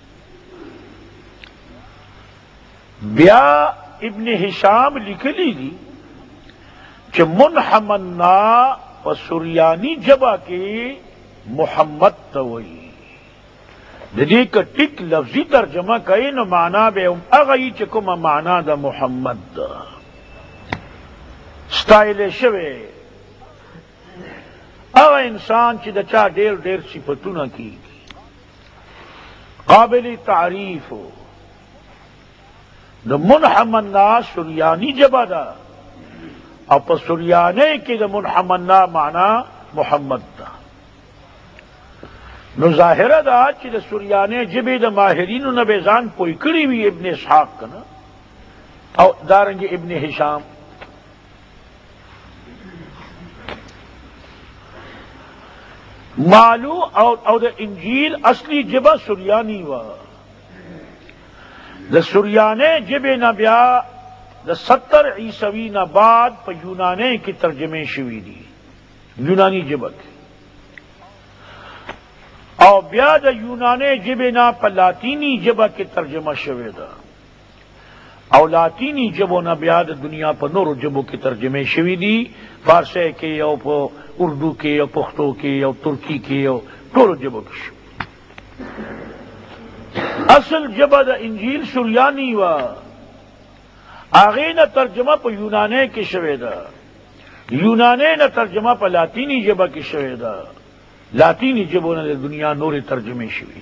بیا ابن ہشام لکلی دی چی منحمنا و سریانی جبا کی محمد توئی دی کا ٹک لفظی ترجمہ کئی نو مانا بے اغی چکم مانا دا محمد دا سٹائل شوے اغا انسان چی دا چا دیر دیر صفتونا کی قابل تعریف ہو دا منحمنا سریانی جبا دا اپ سریانے کی دا منحمنا مانا محمد دا. نو ظاہرہ دا چی دا سریانے جبی دا ماہرین و نبیزان کوئی کری ہوئی ابن اسحاق کنا او دارنگ ابن ہشام. مالو او دا انجیل اصلی جبا سریانی وا دا سریانے جبی نبیا دا 70 عیسوی نہ بعد پا یونانے کی ترجمے شوی دی یونانی جبک او بیا دا یونانے جبنا پا لاطینی جبا کی ترجمہ شوی دا او لاطینی جبو نہ بیا دا دنیا پا نور جبو کی ترجمے شوی دی فارسی کے او پا اردو کے او پختو کے او ترکی کے او نور جبو کی شوی. اصل جبا دا انجیل سریانی وا آگے نہ ترجمہ پا یونانے کی شوی دا یونانے نہ ترجمہ پا لاطینی جبا کی شوی دا لاطینی جبو نہ دنیا نور ترجمے شوی.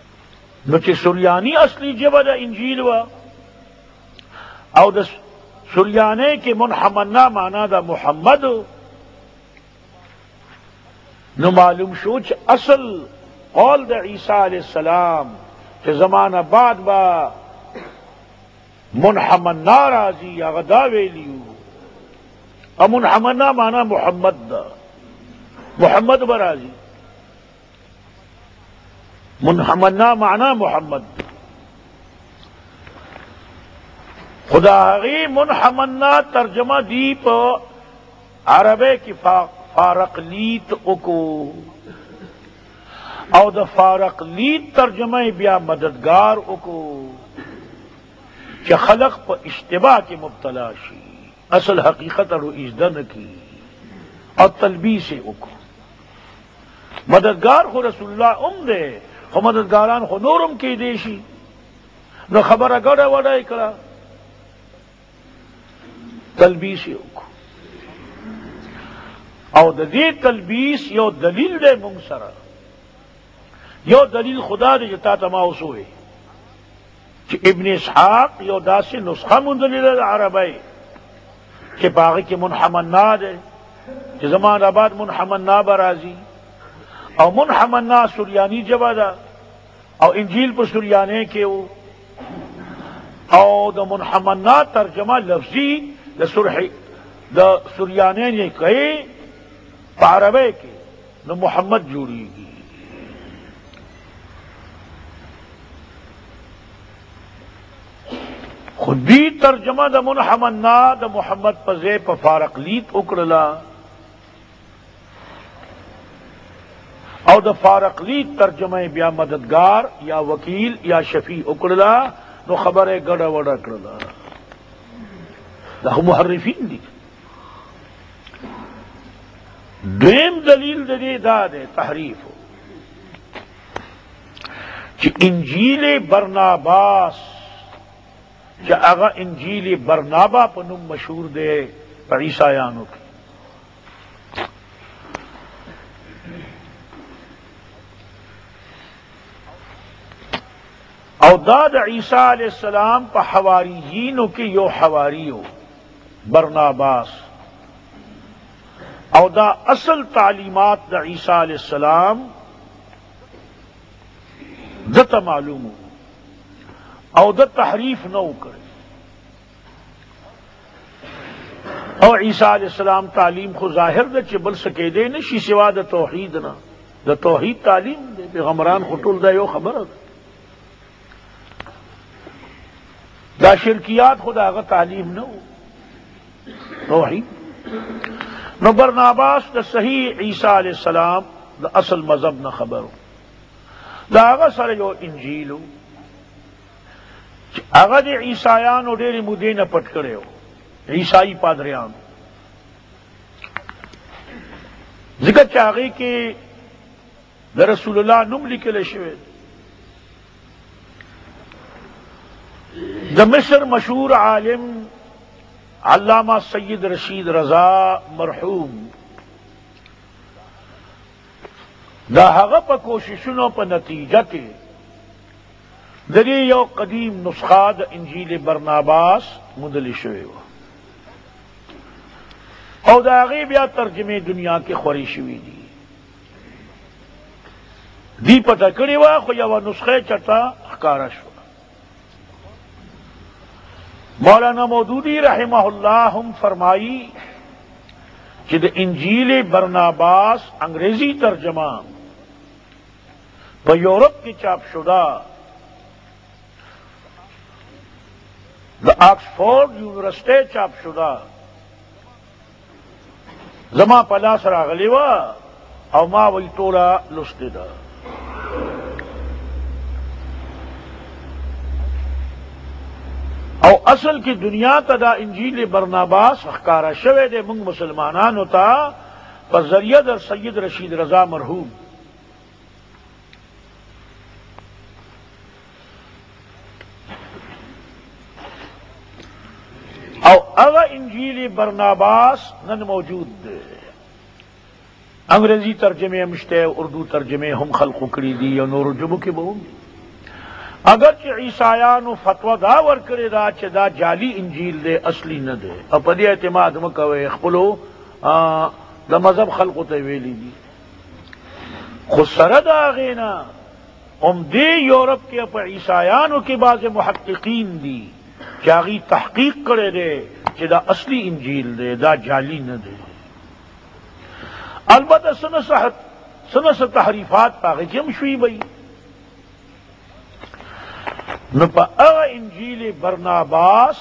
نو چی سریانی اصلی جبا دا انجیل وا او دا سریانے کے منحمنا مانا دا محمد نو معلوم شو چ اصل قول دا عیسیٰ علیہ السلام کہ زمانہ بعد با منحمنا راضی یا غدا ویلیو اور منحمنا مانا محمد دا محمد برازی منحمنا مانا محمد خدا غی منحمنا ترجمہ دیپ عربے کی فارق لیت اکو او دا فارق لیت ترجمہ بیا مددگار اکو کہ خلق پا اشتباہ کے مبتلا شی اصل حقیقت رو ازدن کی اور تلبیس اکو مددگار خو رسول اللہ دے خو مددگاران خو نورم کی دیشی نو خبر گڑا وڑا اکڑا تلبیس اکو او د دې تلبیس یو دلیل دے مونږ سره یو دلیل خدا دے جتا تما اوسوئے کہ ابن اسحاق یو داسی نسخہ مندلیل عربی کہ باغی کے منحمنا دے کہ زمان آباد منحمنا برازی او منحمنا سریانی جبا دا او انجیل پر سریانے کے او دا منحمنا ترجمہ لفظی دا سریانے نے کہے عربے کے نو محمد جوڑی گی خود بھی ترجمہ دا منحمنا دا محمد پزے پا فارق لیت اکڑلا او دا فارق لیت ترجمہ بیا مددگار یا وکیل یا شفیع اکڑلا نو خبر گڑا وڑا کڑلا دا محرفین دی دویم دلیل دے دا دے تحریف کہ انجیل برناباس کہ اگا انجیل برنابا پنم مشہور دے عیسائیانوں کی او داد عیسیٰ علیہ السلام پا حواریینوں کی یو حواریو برناباس او دا اصل تعلیمات دا عیسیٰ علیہ السلام دتا معلوم او دا تحریف نو کرے او عیسیٰ علیہ السلام تعلیم خو ظاہر دا چی بل سکے دے نشی سوا دا توحید نا دا توحید تعلیم دے پیغمبران خطول دا یو خبر دا شرکیات خدا اگر تعلیم نو توحید نو برناباس دا صحیح عیسیٰ علیہ السلام دا اصل مذہب نہ خبرو دا اگر سر یو انجیلو اگر دے عیسائیانو ڈیری مدے نہ پٹ کرے ہو عیسائی پادریان ذکر چاہے کہ دا رسول اللہ نم لکلے شوید دا مصر مشہور عالم علامہ سید رشید رضا مرحوم دا هغه په کوششونو په نتیجه کې د دې یو قدیم نسخه د انجیل برناباس مدلی شوی و او دا هغه بیا ترجمه دنیا کې خوري شوی دي دی پته کړی و خو یو نسخه چتا ښکارا شو مولانا مودودی رحمہ اللہ ہم فرمائی کہ دا انجیل برناباس انگریزی ترجمہ با یورپ کی چاپ شدہ دا آکسفورڈ یونیورسٹی چاپ شدہ زما پلا سراغلی وا او ما وی تولا لستی دا او اصل کی دنیا تا دا انجیل برناباس اخکارا شوے دے منگ مسلمانانو تا پر ذریعہ در سید رشید رضا مرحوم او اغا انجیل برناباس نن موجود دے انگریزی ترجمے مشتے اردو ترجمے ہم خلق کری دی یا نور جمع کے بہم اگرچہ عیسایانو فتوا دا ورکړی دا چې دا جعلی انجیل دی اصلی نه دی او په دې اعتماد مکوئ خپلو د مذهب خلقو ته ویلی دي خو سره د هغې نه همدې یورپ کې په عیسایانو کې بعض محققین دي چې هغوی تحقیق کړی دی چې دا اصلی انجیل دی دا جعلی نه دی البته څه تحریفات په هغې کې هم شوي وي نو په هغه انجیل برناباس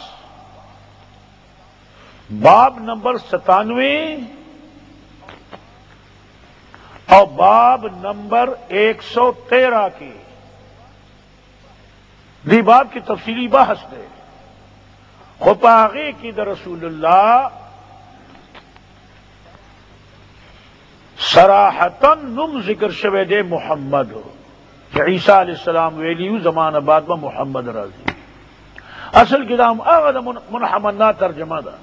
باب نمبر 97 اور باب نمبر 113 کی دی باب کی تفصیلی بحث دے خپاغی کی در رسول اللہ صراحتاً نم ذکر شوے دے محمد کہ عیسیٰ علیہ السلام ویلیو زمان بعد میں محمد راضی اصل کتاب اغد منحمنا ترجمہ دا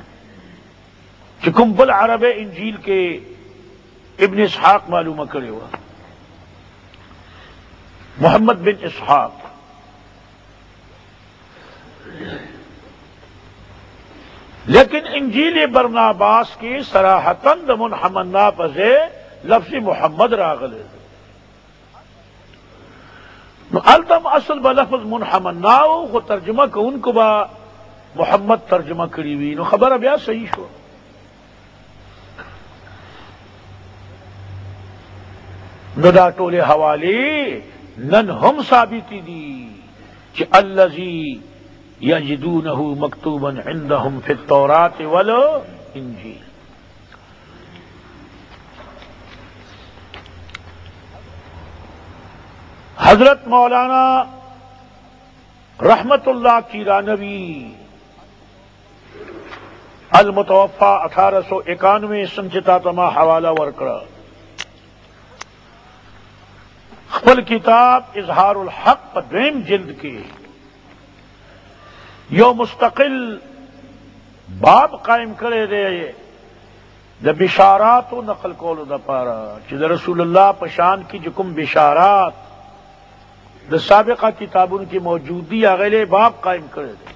چکم بل عرب انجیل کے ابن اسحاق معلومہ کرے ہوا محمد بن اسحاق لیکن انجیل برناباس کی صراحتاً منحمنا پزے لفظ محمد راغلے التم اصل بلفظ منحمنا کو ترجمہ کو ان کو با محمد ترجمہ کری ہوئی نو خبر اب یا صحیح شو نو دا ٹولے حوالے نن ہم ثابتی دی کہ الذی یجدونہ مکتوبا عندہم فی التوراۃ والانجیل حضرت مولانا رحمت اللہ کیرانوی المتوفا 1891 سنچتا تما حوالہ ورکڑا خپل کتاب اظہار الحق پر دویم جلد کے یو مستقل باب قائم کرے دے دا بشارات و نقل کولو دا پارا چی دا رسول اللہ پشان کی جکم بشارات دا سابقہ کتابوں کی موجودی اگلے باب قائم کرے دے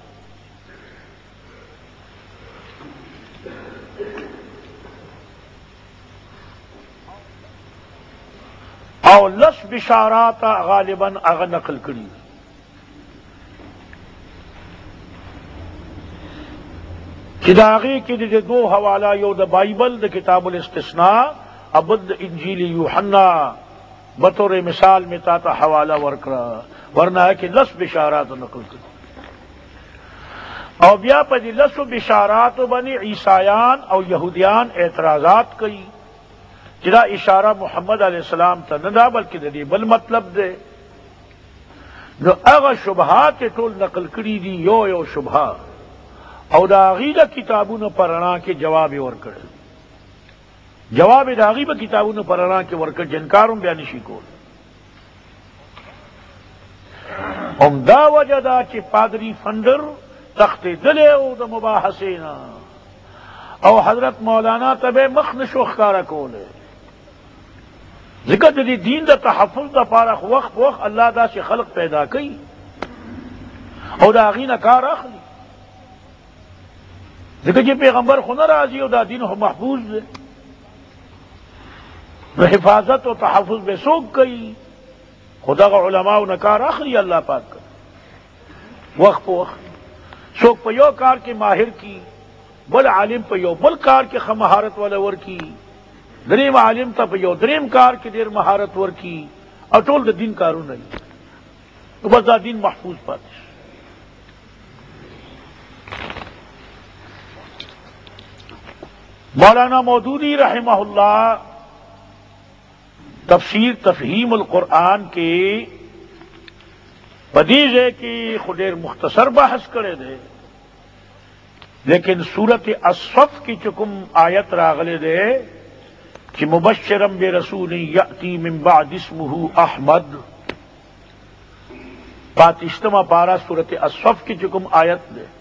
اور لس بشارات غالباً اغا نقل کری چداغی کی دے دو حوالہ یو دا بائبل دا کتاب الاستثناء ابد انجیل یوحنا بطور مثال میں تا حوالہ ورکرا ورنہ ہے کہ لس بشارات نقل کری اور بیا پدی لس بشارات بنی عیسایان اور یہودیان اعتراضات کئی جدا اشارہ محمد علیہ السلام تا ندا بلکہ دے بل مطلب دے جو اغا شبہات ٹول نقل کری دی یو شبہا او دا غیدہ کتابوں پرنا کے جواب ورکڑ جواب داغی با کتابوں پرنا کے ورکڑ جنکاروں بیانشی کو دا وجدا چی پادری فندر تخت دلے او دا مباحثینا او حضرت مولانا تبے مخنش وخکارا کولے ذکر دی دین دا تحفظ دا پارخ وقت اللہ دا سے خلق پیدا کئی او دا غینا کار اخلی ذکر جی پیغمبر خو ناراضی او دا دین ہو محفوظ دے حفاظت و تحفظ بے سوک کئی خدا کا علماء و نکار اخری اللہ پاک کر وقت سوک پیو کار کے ماہر کی بل عالم پیو بل کار کے مہارت والا ور کی دریم عالم تا پیو دریم کار کے دیر مہارت ور کی اور ٹول دا دین کارو نہیں تو بس دا دین محفوظ پاتے مولانا مودودی رحمہ اللہ تفسیر تفہیم القرآن کے بدیز ہے کہ خدیر مختصر بحث کرے دے لیکن سورت الصف کی چکم آیت راغلے دے کہ مبشرم برسول یأتی من بعد اسمہ احمد پاتشتما پارا سورت الصف کی چکم آیت دے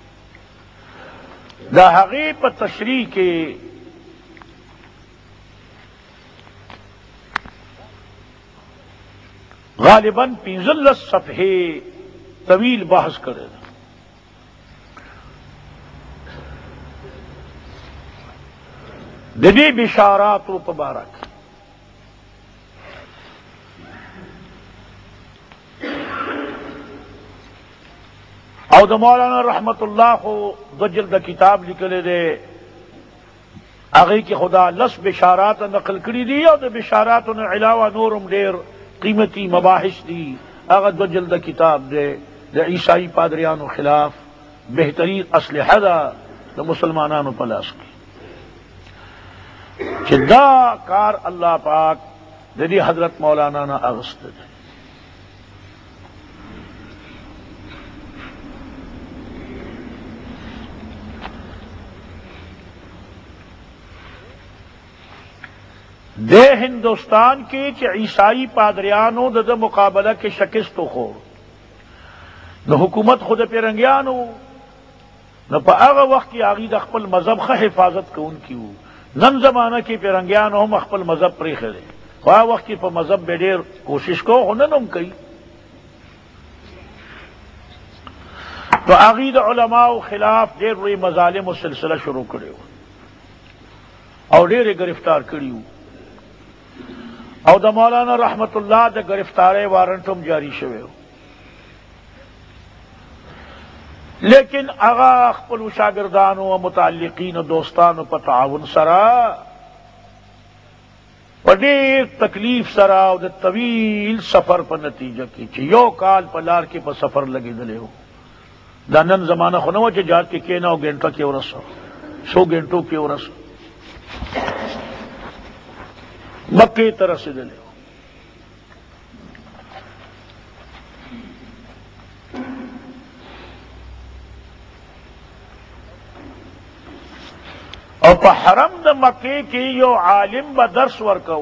دا حقیق تشریح کے غالباً 15 صفحے طویل بحث کرے ددی بشارات و مبارک او د مولانا رحمت اللہ کو دو جلد کتاب لکلے دے اگئی کی خدا لس بشارات نقل کری دی اور د بشارات نے علاوہ نورم ډیر قیمتی مباحث دی اگر دو جلد کتاب دے د عیسائی پادریانو خلاف بہترین اسلحہ دا د مسلمانانو پلاس کی کہ دا کار اللہ پاک ددی حضرت مولانا نا اغست دے دے ہندوستان کی کہ عیسائی پادریانو د مقابلہ کے شکست خو نہ حکومت خود پیرنگیانو نہ پاغ وقت کی آگی د خپل مذہب خ حفاظت کو ان کی نن زمانہ کی پیرنگیانو ہم خپل مذہب پری خرے خواہ وقت کی پا مذہب بے ډیر کوشش کو ہنم کئی تو عقید علماء خلاف ډیر روی مظالم و سلسلہ شروع کرے ہو اور ډیر گرفتار کری ہو او د مولانا رحمت اللہ د گرفتارے وارنٹم جاری شوے ہو لیکن اغا خپل شاگردانو و متعلقین و دوستانو په تعاون سرا پډیر تکلیف سرا او د طویل سفر په نتیجه کې چې یو کال په لار کې په سفر لګیدلې ہو دا نن زمانہ خو نه و چې جات کې کېنه او ګنټه کې ورسو 100 ګنټو کې ورسو مکې ته رسېدلې او په حرم د مکې کې یو عالم به درس ورکو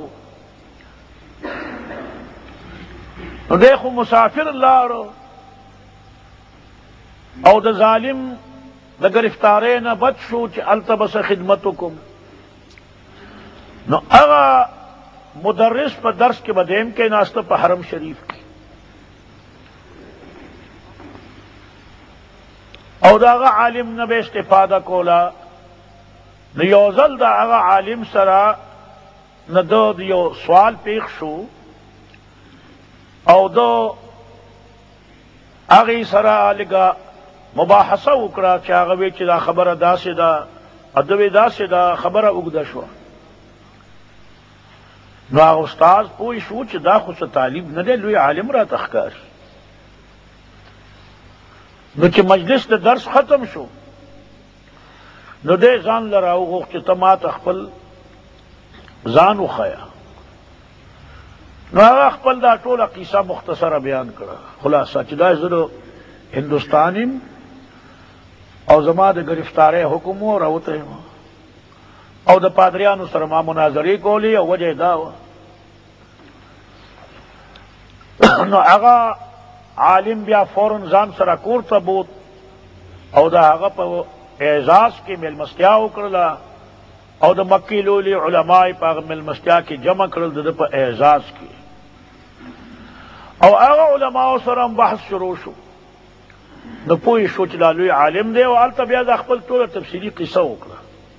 نو دیکھو مسافر لاړو او د ظالم د گرفتارې نه بچ شو چې التبس خدمتکم نو هغه مدرس په درس کې بدیم کې ناسته په حرم شریف کې او داغه عالم نه به استفاده کولا نو یو ځل د هغه عالم سره نه د یو سوال پیښ شو او دو هغې سره لږه مباحثه وکړه چې هغه وی چې دا خبره داسې ده ادوی داسې ده خبره اوږده شوه نو هغه استاد پوه شو چې دا خو څه طالب نه دی لوی عالم را تخکار نو چې مجلس د درس ختم شو نو دې ځان لره وغوښت چې ته ما ته خپل ځان وښیه نو هغه خپل دا ټوله قصه مختصره بیان کړه خلاصه چې دا زه هندوستان یم او زما د گرفتارۍ حکم و راوتی یم او د پادریانو سره ما مناظرې کولې او وجه دا وه نو هغه عالم بیا فوراً ځان سره کور ته بوت او د هغه په اعزاز کې میلمستیا وکړله او د مکې لوی علماء په هغه میلمستیا کې جمع کړل د په اعزاز کې او هغه علماء سره بحث شروع شو نو پوه شو چې دا لوی عالم دی او هلته بیا د خپل ټوله تفصیلي قصه وکړه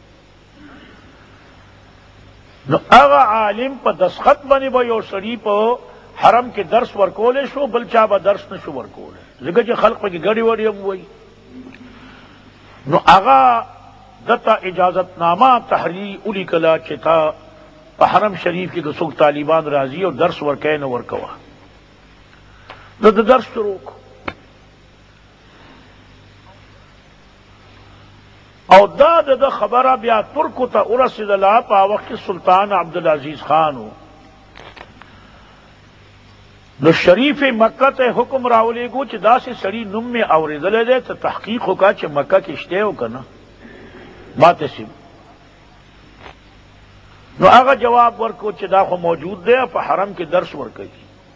نو هغه عالم په دسخط باندې به یو سړي په حرم کې درس ورکولی شو بل چا به درس نشو ورکولی ځکه چې خلق پکې ګډې وډې هم وایي نو هغه دته اجازت نامه تحریر ولیکله چې تا په حرم شریف کې د څوک طالبان راځي او درس ورکوي نه ورکوه نو د درس شروع او دا د خبره بیا ترکو ته ورسېدله په هغه وخت کې سلطان عبدالعزیز خان و نو شریف مکه ته حکم راولېږو چې داسې سړي نوم مې اورېدلی دی ته تحقیق وکړه چې مکه کې شته او که نه ماته سیم نو هغه جواب ورکو چې دا خو موجود دی په حرم کې درس ورکوي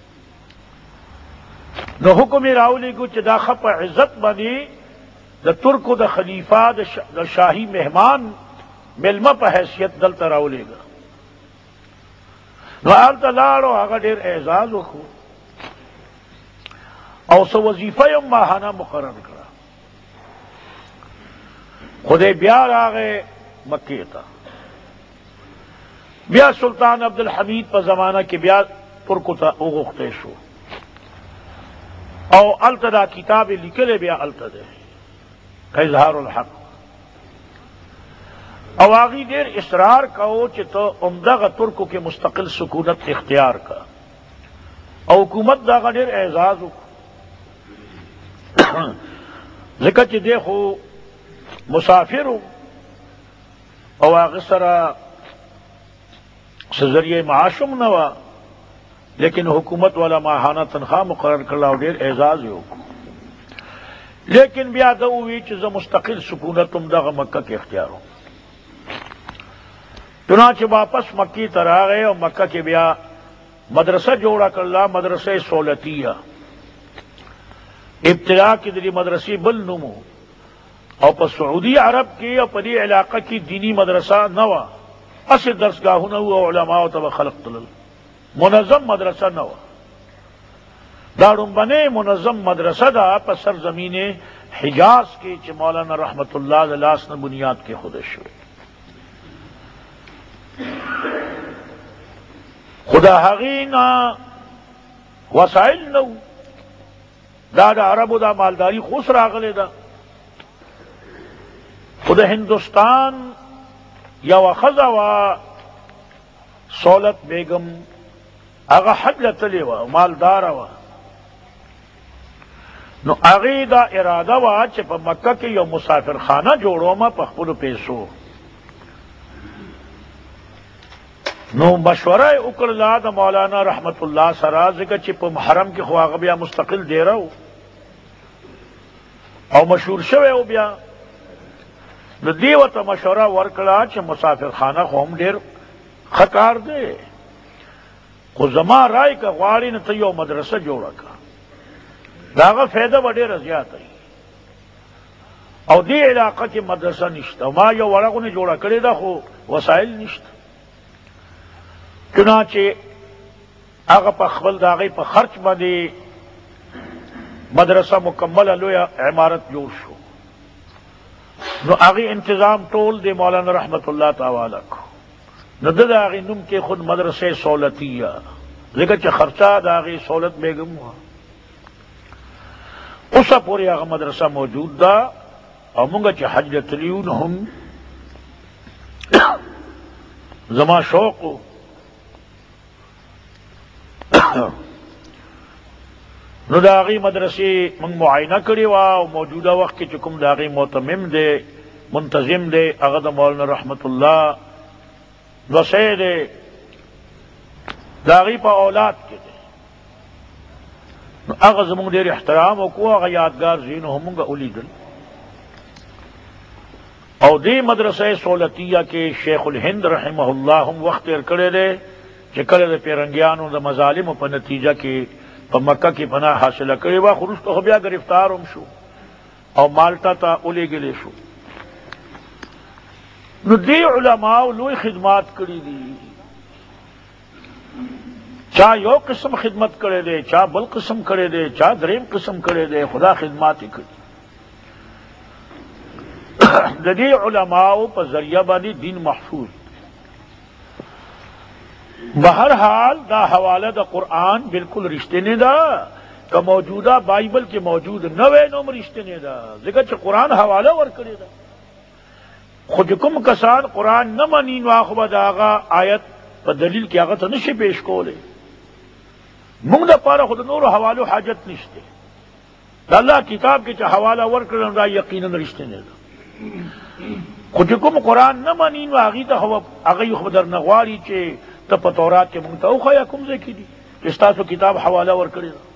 نو حکم یې راولېږو چې دا ښه په عزت باندې د ترکو د خلیفه د شاهي مهمان مېلمه په حیثیت دلته راولېږه نو هلته لاړو هغه ډېر اعزاز وکړو او سو وظیفه یم ماهانه مقرر کړه. خدای بیا راغې مکې ته. بیا سلطان عبدالحمید په زمانہ کې بیا ترکو ته وغوښتی شو او الته دا کتاب لیکلی بیا الته دی اظهار الحق. او هغې ډېر اصرار کوو چې ته همدغه ترکو کې مستقل سکونت اختیار کا او حکومت دغه ډېر اعزاز وکړو ځکه چې دی خو مسافر او هغه سره څه ذریعه معاشم نه وه، لیکن حکومت والا ماهانه تنخواه مقرر کړله او ډېر اعزاز یې وکړو. لیکن بیا ده ووی چې زه مستقل سکونت هم دغه مکه کې اختیار وم. چنانچہ واپس مکی ته راغی او مکه کې بیا مدرسه جوړه کړله، مدرسه سولتیه. ابتدا کې د دې مدرسې بل نوم او په سعودي عرب کې او په دې علاقه کې دینی مدرسه نه وه، اصل درسګاهونه وو او علماو ته به خلق تلل، منظم مدرسه نه وه. دا ړومبنۍ منظم مدرسه ده په سرزمین حجاز کې چې مولانا رحمت الله د لاس نه بنیاد کې خوده شوې. خدا هغې نه وسایل نه وو، دا د عربو دا مالداري خو اوس راغلې ده. خو د هندوستان یوه ښځه وه سولت بیگم، هغه حج له تلې وه، مالداره وه. نو هغې دا اراده وه چې په مکه کې یو مسافرخانه جوړومه په خپلو پیسو. نو مشوره یې وکړله د مولانا رحمت الله سره، ځکه چې په محرم کې خو هغه بیا مستقل دیره و او مشهور شوی و. بیا نو دې ورته مشوره ورکړه چې مسافرخانه خو هم ډېر ښه کار دی، خو زما رای که غواړې نو ته یو مدرسه جوړه کړه، د هغه فایده به ډېره زیاته وي. او دې علاقه کې مدرسه نشته، ما یو وړه غونې جوړه کړې ده خو وسایل نشته. چنانچہ هغه په خپل د هغې په خرچ باندې مدرسه مکمله لویه عمارت جوړ شو. نو هغې انتظام ټول د مولانا رحمت الله تعالی کو. نو ده د هغې نوم کې خود مدرسه سولتیه، ځکه چې خرچه د هغې سولت بیگم وه. اوسه پورې هغه مدرسه موجود ده او مونږ چې حج له تلي یو نو هم زما شوق و نو د هغې مدرسې موږ معاینه کړې وه او موجوده وخت کې چې کوم د هغې معتمم دی منتظم دی هغه د مولانا رحمت الله لوسی دی، د هغې په اولاد کې دی. نو هغه زموږ ډېر احترام وکړو، هغه یادګار ځایونه هم موږ ولیدل. او دې مدرسه سولتیه کې شیخ الهند رحمه الله هم وخت تېر کړی دی چې کله د پیرنګیانو د مظالمو په نتیجه کې په مکه کې پناه حاصله کړې وه، خو وروسته خو بیا ګرفتار هم شو او مالټا ته ولېږلی شو. نو دې علماو لوی خدمات کړي دي، چا یو قسم خدمت کړی دی، چا بل قسم کړی دی، چا دریم قسم کړی دی، خدا خدمات یې کړي. د دې علماو په ذریعه باندې دین محفوظ. بہرحال دا حوالہ دا قرآن بالکل رشتے نے دا کہ موجودہ بائبل کے موجود نوے نوم رشتے نے دا، ذکر چھ قرآن حوالہ ورکڑے دا. خود کم کسان قرآن نہ منین واخبہ دا آغا آیت پا دلیل کی آغا تا نشے پیش کولے. منگ دا پارا خود نور حوالو حاجت نشتے، دا اللہ کتاب کے چھ حوالہ ورکڑے دا یقیناً رشتے نے دا. خود کم قرآن نہ منین واغی تا آغای خود در نغواری چھ ته په تورات کې مونږ ته وښیه کوم ځای کې دي چې ستاسو کتاب حواله ورکړې ده.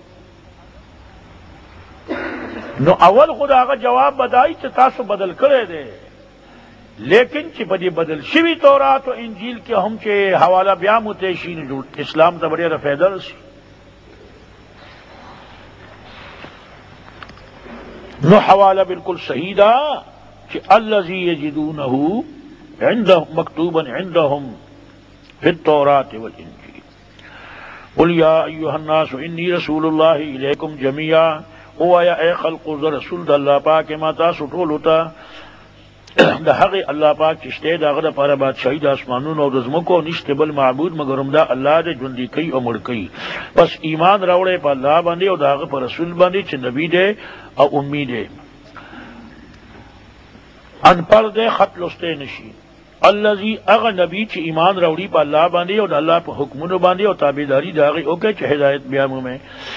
نو اول خو د هغه جواب بدایي چې تاسو بدل کړی دی، لیکن چې په دې بدل شوي تورات او انجیل کې هم چې حواله بیا موتی شي نو اسلام ته به ډېره فایده رسي. نو حواله بالکل صحیح ده چې الذي یجدونه عندهم مکتوبا عندهم فی التوراة والانجیل. قل یا ایھا الناس انی رسول اللہ الیکم جمیعا، او آیا اے خلق ز رسول د الله پاک ما تاسو ټول ته د هغه الله پاک چې شته دغه لپاره بادشاہي د اسمانونو او د ځمکو نشته بل معبود مگر همدا الله دې ژوندي کوي او مړ کوي. بس ایمان راوړې په الله باندې او دغه پر رسول باندې چې نبی دې او امی دې، ان پر دې خط لسته نشي. الذي اغه نبی چې ایمان راوړي په الله باندې او د الله په حکمونو باندې او تابعداري دغه او کې چې هدایت بیا مومه.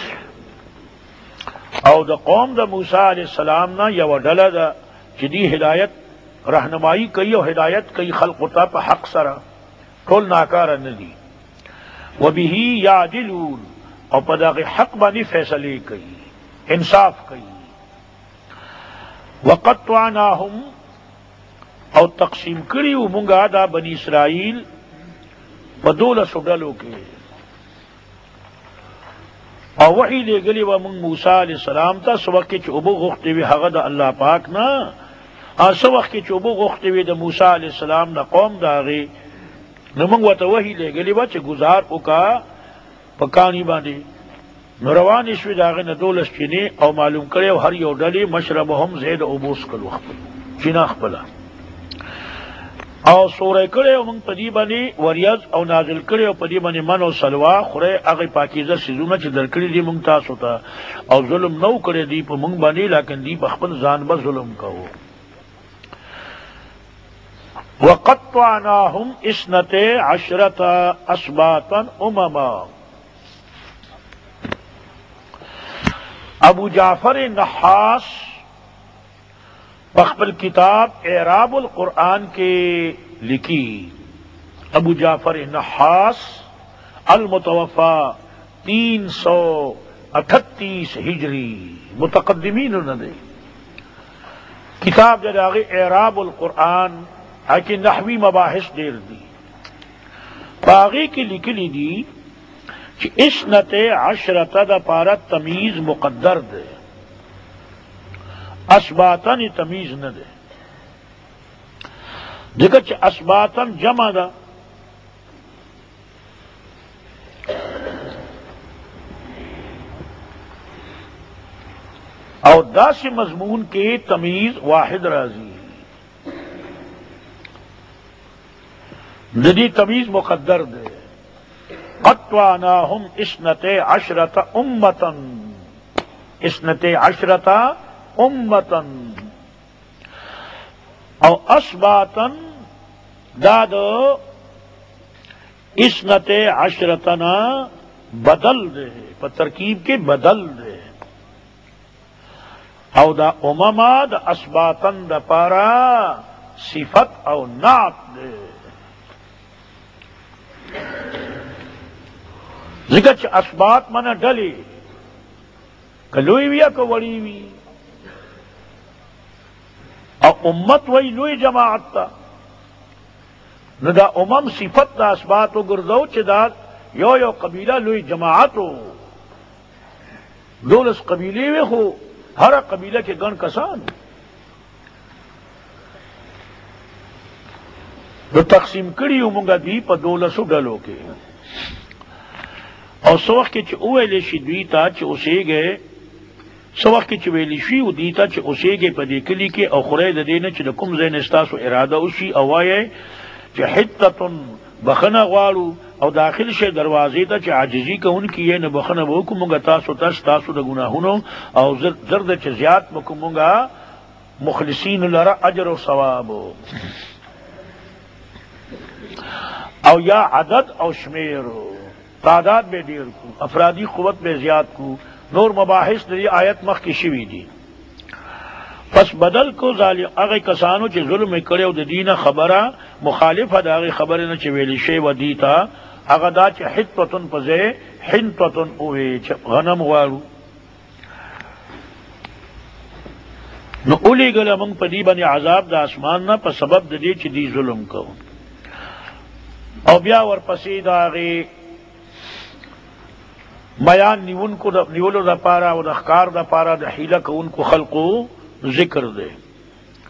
او د قوم د موسی علیہ السلام نه یو ډله ده چې دی هدایت رہنمائی کئی اور ہدایت کئی خلق تا په حق سره ټول ناکار نه دي. وبه یعدلون، او په دغه حق باندې فیصله کوي، انصاف کوي. وقطعناهم، او تقسیم کړیو مونږه دا بنی اسرائیل په 12 ډلو کې، او وحی لګلی و مونږ موسی علیہ السلام ته سو وخت چې اوبو غوښتي وي هغه د الله پاک نه، سو وخت چې اوبو غوښتي وي د موسی علیہ السلام نه قوم داغي، نو مونږ ورته وحی لګلی و چې گزار وکا پکانی باندې. نو روان شوي داغه نه 12 چینه او معلوم کړو هر یو ډلې مشربهم زید اوبوس کلو چینا خپل، او سورې کړو مونږ په دې باندې وریاض او نازل کړو په دې باندې من او سلوا خوره هغه پاکیزه سيزونه چې درکړي دي مونږ تاسو ته، او ظلم نو کړی دی په مونږ باندې، لیکن دی په خپل ځان به ظلم کوو. وقطعناهم 12 اسباطا امما. ابو جعفر نحاس بخبل کتاب اعراب القرآن کے لکھی، ابو جعفر نحاس المتوفا 338 ہجری، متقدمین نے دے کتاب جراغی اعراب القرآن آکے نحوی مباحث دیر دی باغی کی لکلی دی کہ 12 دا پارا تمیز مقدر دے، اسباتن تمیز نہ دے، دیکھا چھ اسباتن جمع دا، اور دا سے مضمون کے تمیز واحد راضی ندی تمیز مقدر دے. قطعناہم 12 امتن، 12 امتن، او اسباتن داد 12 بدل دے، پر ترکیب کے بدل دے، او دا امما دا اسباتن دا پارا صفت او نعت دے. ذکر چھ اسبات منا ڈلی کلوئی وی یا کوڑی وی، او امت وی لوی جماعت تا، نو دا امم صفت دا اسباتو گردو چھ دا یو قبیلہ لوی جماعتو 12 قبیلے وی خو ہر قبیلہ کے گن کسان، نو تقسیم کریو مونگا دی پا 12 ڈلو کے. اور سوخ کے چھ اویلی شی دویتا چھ اسے گئے، سوخ کے چھ ویلی شی و دیتا چھ اسے گئے پا دیکلی کے، او خرید دینا چھ دکم زین استاسو ارادہ اشی اوائے چھ حتتن بخنا غوارو، او داخل شے دروازے تا چھ عاجزی کا ان کی یہ نبخنا بوکو مونگا تاسو تاسو دا گناہونو، او زرد چھ زیاد بکو مونگا مخلصین لرا اجر و ثوابو. او یا عدد او شمیرو، تعداد میں دیر کو، افرادی قوت میں زیاد کو، نور مباحث دی آیت مخ کی شوی دی. پس بدل کو ظالم اغی کسانو چی ظلم کرے و دین خبرہ مخالف دا اغی خبرنا چی ویلی شے و دیتا اغدا چی حتوتن پزے حنتوتن اوے چی غنم وارو. نو اولی گل منگ پا دی بنی عذاب دا آسمان نا پا سبب دی چی دی ظلم کو، او بیا ورپسی دا اغی بیان نیولو دا پارا و دا اخکار دا پارا دا حیلہ کا ان کو خلقو ذکر دے.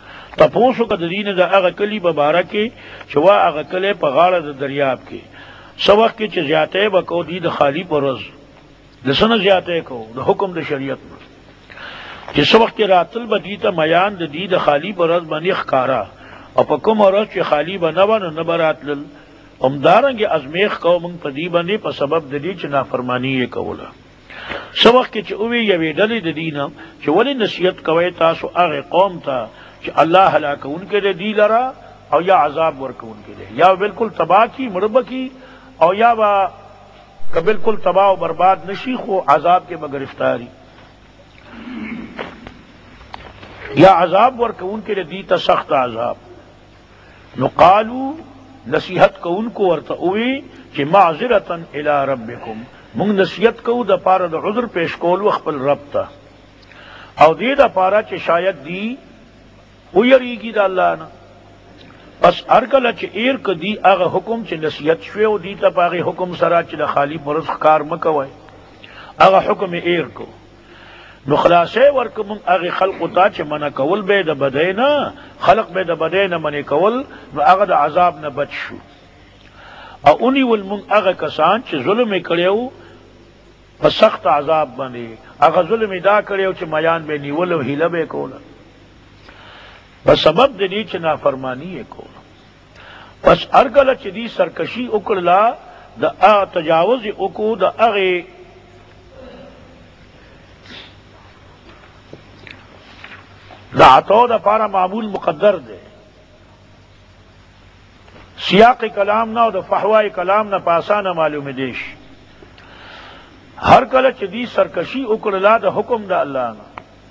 تپوسو کا دین دا اغا کلی ببارا کے چوا اغا کلی پا غاڑا دا دریاب کے، سبق کی چ زیاته بکو دی د خالی پرز لسنه زیاته کو د حکم د شریعت چې سبق کې راتل بدی ته میان د دی د خالی پرز باندې ښکارا او په کوم ورځ چې خالی بنونه نه براتل همدارنګه ازمیخ قوم په دی باندې په سبب د دې چې نافرمانی یې کوله سبق کې چې اوی یوې ډلې د دینه چې ولې نصیحت کوي تاسو هغه قوم ته چې الله هلاکونکي دی لرا او یا عذاب ورکونکي دی یا بالکل تباہ کی مرب کی او یا با کہ بالکل تباہ و برباد نشی خو عذاب کے بگرفتاری یا عذاب ورکونکي دی ته سخت عذاب نو قالو نصیحت کو ان کو ورته اوی چې معذرتا الی ربکم مونږ نصیحت کو د پاره د عذر پیش کول خپل رب ته او دې د پاره چې شاید دی او یریږي د الله نه پس ارکل چې ایر کدی هغه حکم چې نصیحت شوی او دی ته پاغه حکم سره چې د خالی پرز کار مکوي هغه حکم ایر کو نو خلاصې ورکوم هغه خلق ته چې منع کول به د بدینا خلق به د بدینا منع کول نو هغه د عذاب نه بچ شو او اونی ولمن هغه کسان چې ظلم کړیو په سخت عذاب باندې هغه ظلم دا کړیو چې میان به نیول او هیله به کوله په سبب د دې چې نافرمانی یې کوله پس ارګل چې دی سرکشي وکړه د تجاوز وکړو د هغه دا عطا دا پارا معمول مقدر دے سیاق کلام نہ دا فحوائی کلام نہ پاسانہ معلوم دیش ہر کل چدی سرکشی اکڑلا دا حکم دا اللہ نا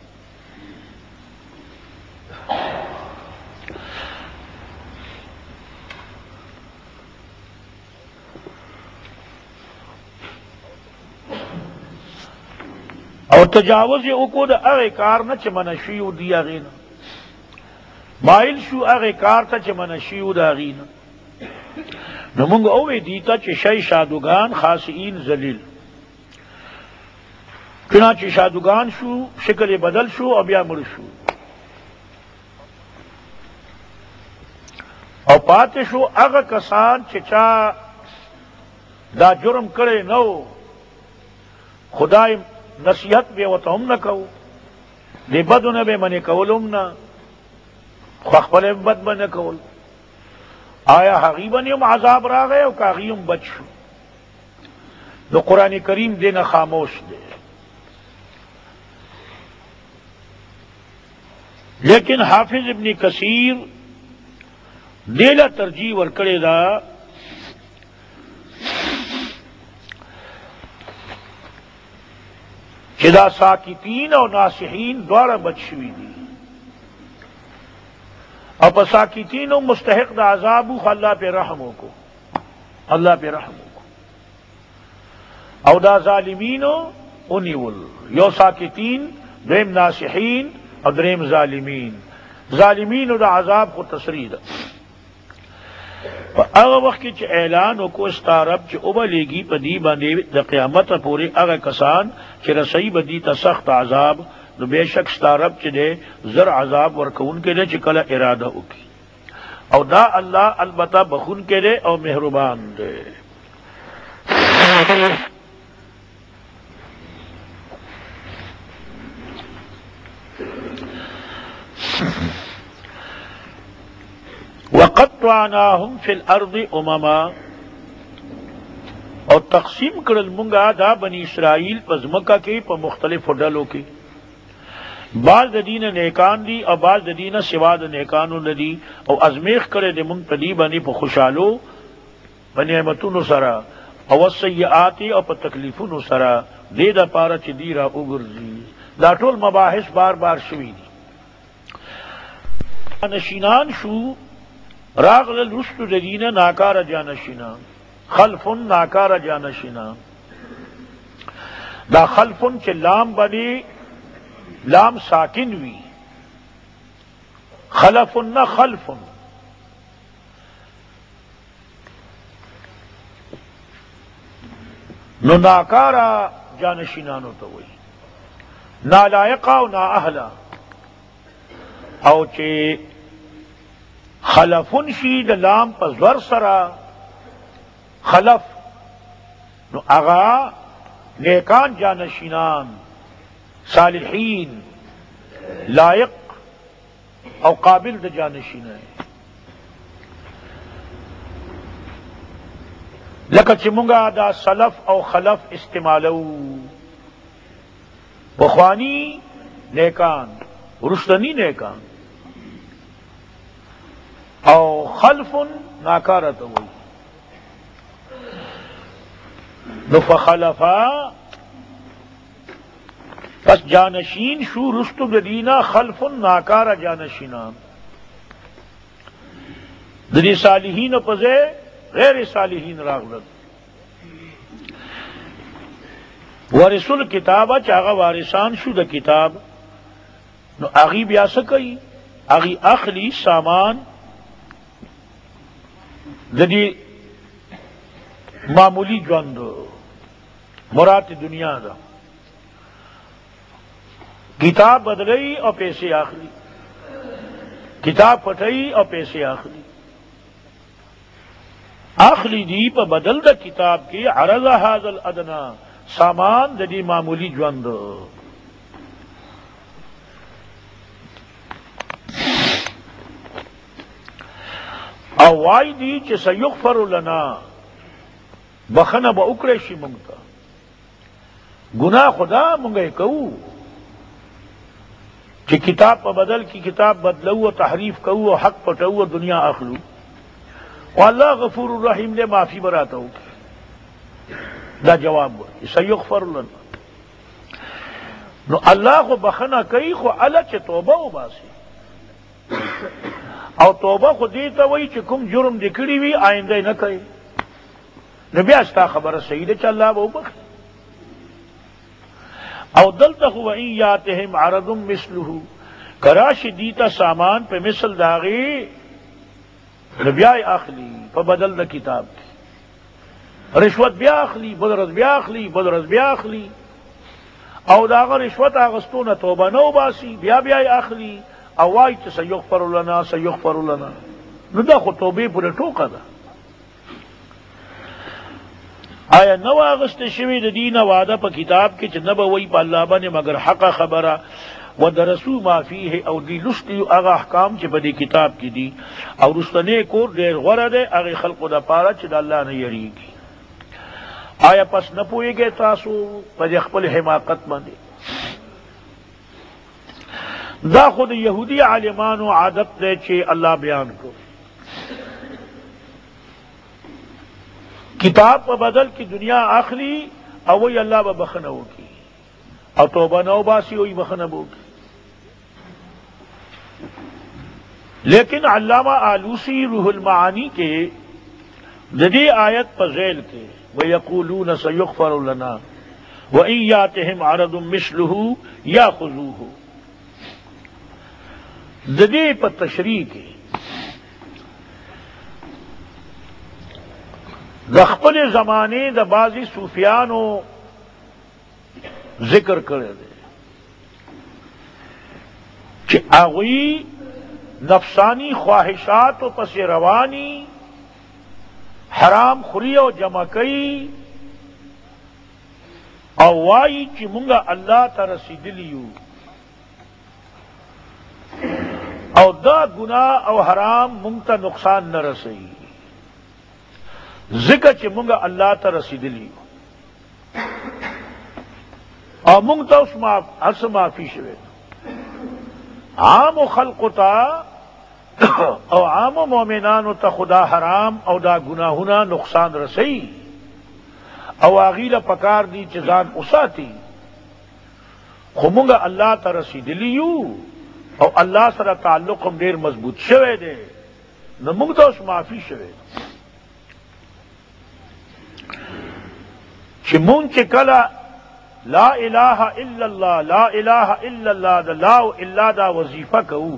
اور تجاوز اکو دا اغی کار نا چه منشیو دی اغینا مائل شو اغی کار تا چه منشیو دا اغینا نمونگ اوی دیتا چه شای شادوگان خاصئین ذلیل چنانچہ شادوگان شو شکل بدل شو او بیا مر شو او پات شو اغا کسان چچا دا جرم کرے نو خدای نصیحت بے و تو ہم نہ کہو دے بد نہ بے من کولم نہ خپل بد بن کول آیا حقیبن یم عذاب را گئے او کاغیم بچ شو تو قرآن کریم دے نہ خاموش دے لیکن حافظ ابن کثیر دیلا ترجیح ورکڑے دا چدا ساکتین اور ناصحین دوارا بچ شوی دی اب ساکتین و مستحق دا عذاب اللہ پہ رحموں کو اللہ پہ رحموں کو او دا ظالمین انیول یو ساکتین دریم ناصحین اور دریم ظالمین ظالمین دا عذاب کو تصریح دا اگر وقت کی اعلان کو استارب چ ابلے گی پدی باندې د قیامت پورے اگر کسان چې رسئی بدی تا سخت عذاب نو بے شک استارب چ دے زر عذاب ورکون کے دے چ کلا ارادہ وکي او دا اللہ البتہ بخون کے دے او مہربان دے وقطعناهم فی الارض امما اور تقسیم کرل منگا دا بنی اسرائیل پزمکہ کے پا مختلف ڈلوں کے بعض دین نیکان دی اور بعض دین سوا د نیکانو ندی او ازمیخ کرے دے منگ پدی بنی پا خوشالو پا نعمتونو سرا او سیئاتی او پا تکلیفونو سرا دے دا پارا چی دی را اگرزی دا ټول مباحث بار بار شوی دی نشینان شو راغل رشت ددین ناکار جانشینا خلف ناکار جانشینا دا خلفن چ لام بنی لام ساکن وی خلفن نہ خلفن نو ناکارا جانشینانو تو وی نالائقا و نا اہلا او چے خلفن شید لام پا زور سرا خلف نو اغا نیکان جانشینان صالحین لائق او قابل د جانشین ہے. لکه چې مونږه دا سلف او خلف استعمالو پخوانی نیکان رشدنی نیکان او خلف ناکارت ہوئی نو فخلفا پس جانشین شو رستو بدینا خلف ناکارا جانشینان دنی صالحین پزے غیر صالحین راغلت ورثل کتابہ چاغا وارثان شو دا کتاب نو اغی بیا سکئی اغی اخلی سامان ددی معمولی جوند مراد دنیا دا کتاب بدلئی اور پیسے آخری کتاب پٹھئی اور پیسے آخری آخری دی پا بدل دا کتاب کی عرض هذا الادنا سامان ددی معمولی جوند او وائی دی چھ سیغفر لنا بخنا با اکریشی منگتا گناہ خدا منگے کہو کہ کتاب پا بدل کی کتاب بدلو تحریف کہو حق پٹو دنیا اخلو اور اللہ غفور الرحیم نے معافی براتا ہو دا جواب سیغفر لنا نو اللہ کو بخنا کئی خو اللہ چھ توبہ و باسی او توبہ خو دیتا وئی چھ کم جرم دکڑی وی آئندہ نہ کئی نبی استا خبر سید چ اللہ وہ بخ او دلتا ہوا ان یاتہم عرض مثلہ کراش دیتا سامان پہ مثل داغی نبی اخلی فبدل دا کتاب کی رشوت بیا اخلی بدرز بیا اخلی بدرز بیا اخلی او داغا رشوت آغستون توبہ نو باسی بیا بیا اخلی او وائی چھ سیغفر لنا سیغفر لنا نو دا خود توبے پورے ٹوکا دا آیا نو آغست شوی دا دین وعدہ پا کتاب کے چھ نبا وی پا اللہ بانے مگر حق خبرہ و درسو ما فیہ او دی لستی اغا احکام چھ پا دی کتاب کی دی او رستنے کور دیر غرہ دے اغی خلق دا پارا چھ دا اللہ نے یری کی آیا پس نپوئے گے تاسو پا دی اخپل حماقت مندے دا خود یہودی عالمان و عادت دے چھے اللہ بیان کو کتاب پا بدل کی دنیا آخری او وہی اللہ با بخنو کی او توبہ نو باسی وہی بخنبو کی لیکن علامہ آلوسی روح المعانی کے جدی آیت پا ذیل کے وَيَقُولُونَ سَيُغْفَرُ لَنَا وَإِن يَأْتِهِمْ عَرَضٌ مِثْلُهُ يَأْخُذُوهُ جدی پا تشریح کے دخپل زمانے دا بازی صوفیانو ذکر کرے دے کہ آغوی نفسانی خواہشات و پس روانی حرام خوری و جمع کئی او وائی چی منگا اللہ تا رسیدلیو او دا گناہ او حرام منگتا نقصان نہ رسئی ذکر چی منگا اللہ تا رسیدلیو او منگتا اس معافی شوید عام و خلق تا او عام و مومنانو تا خدا حرام او دا گناہونا نقصان رسئی او آغیل پکار دی چیزان اساتی خمونگا اللہ تا رسیدلیو او اللہ سره تعلق هم ډیر مضبوط شوه دی نو موږ ته اوس معافي شوه چې مونږ چې کله لا الہ الا اللہ لا الہ الا اللہ دا لا الا دا وظیفہ کوو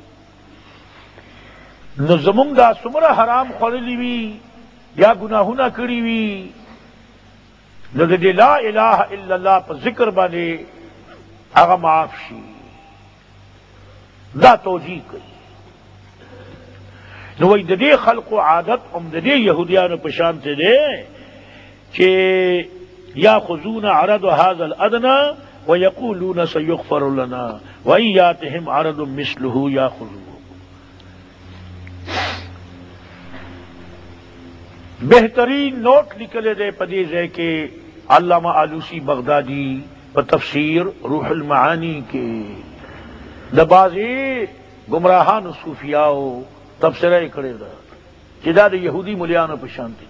نو زمونږ دا څومره حرام خوړلی وي یا گناهونه کړی وي نو د لا الہ الا اللہ په ذکر باندې هغه معاف شي دا توجیه کوي نو وای د دې خلق عادت هم د دې يهوديانو په شان ته دي کہ یاخذون عرض هذا الادنى ويقولون سيغفر لنا وان ياتهم عرض مثله ياخذوه. بہترین نوٹ نکلے دے پدی ہے کہ علامہ آلوسی بغدادی بتفسیر روح المعانی کے دبازی گمراہان صوفیاؤ تبصرہ کرے دا جداد یہودی ملیانو پشانتی.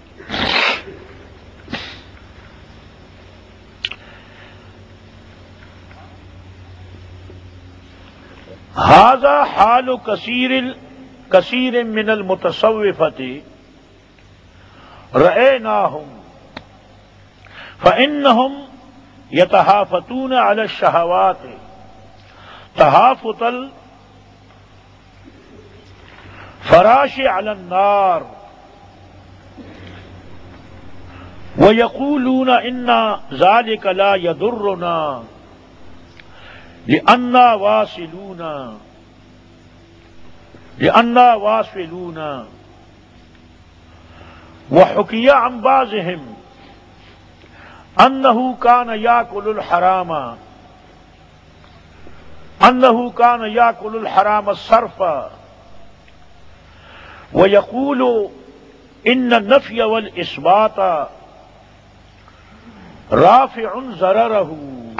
هذا حال كثير من المتصوفة رأيناهم فإنهم يتهافتون على الشهوات تهافت الفراش على النار ويقولون إن ذلك لا يضرنا لأننا واصلون. وحكي عن بعضهم أنه كان يأكل الحرام الصرفا ويقول إن النفي والإثبات رافع ضرره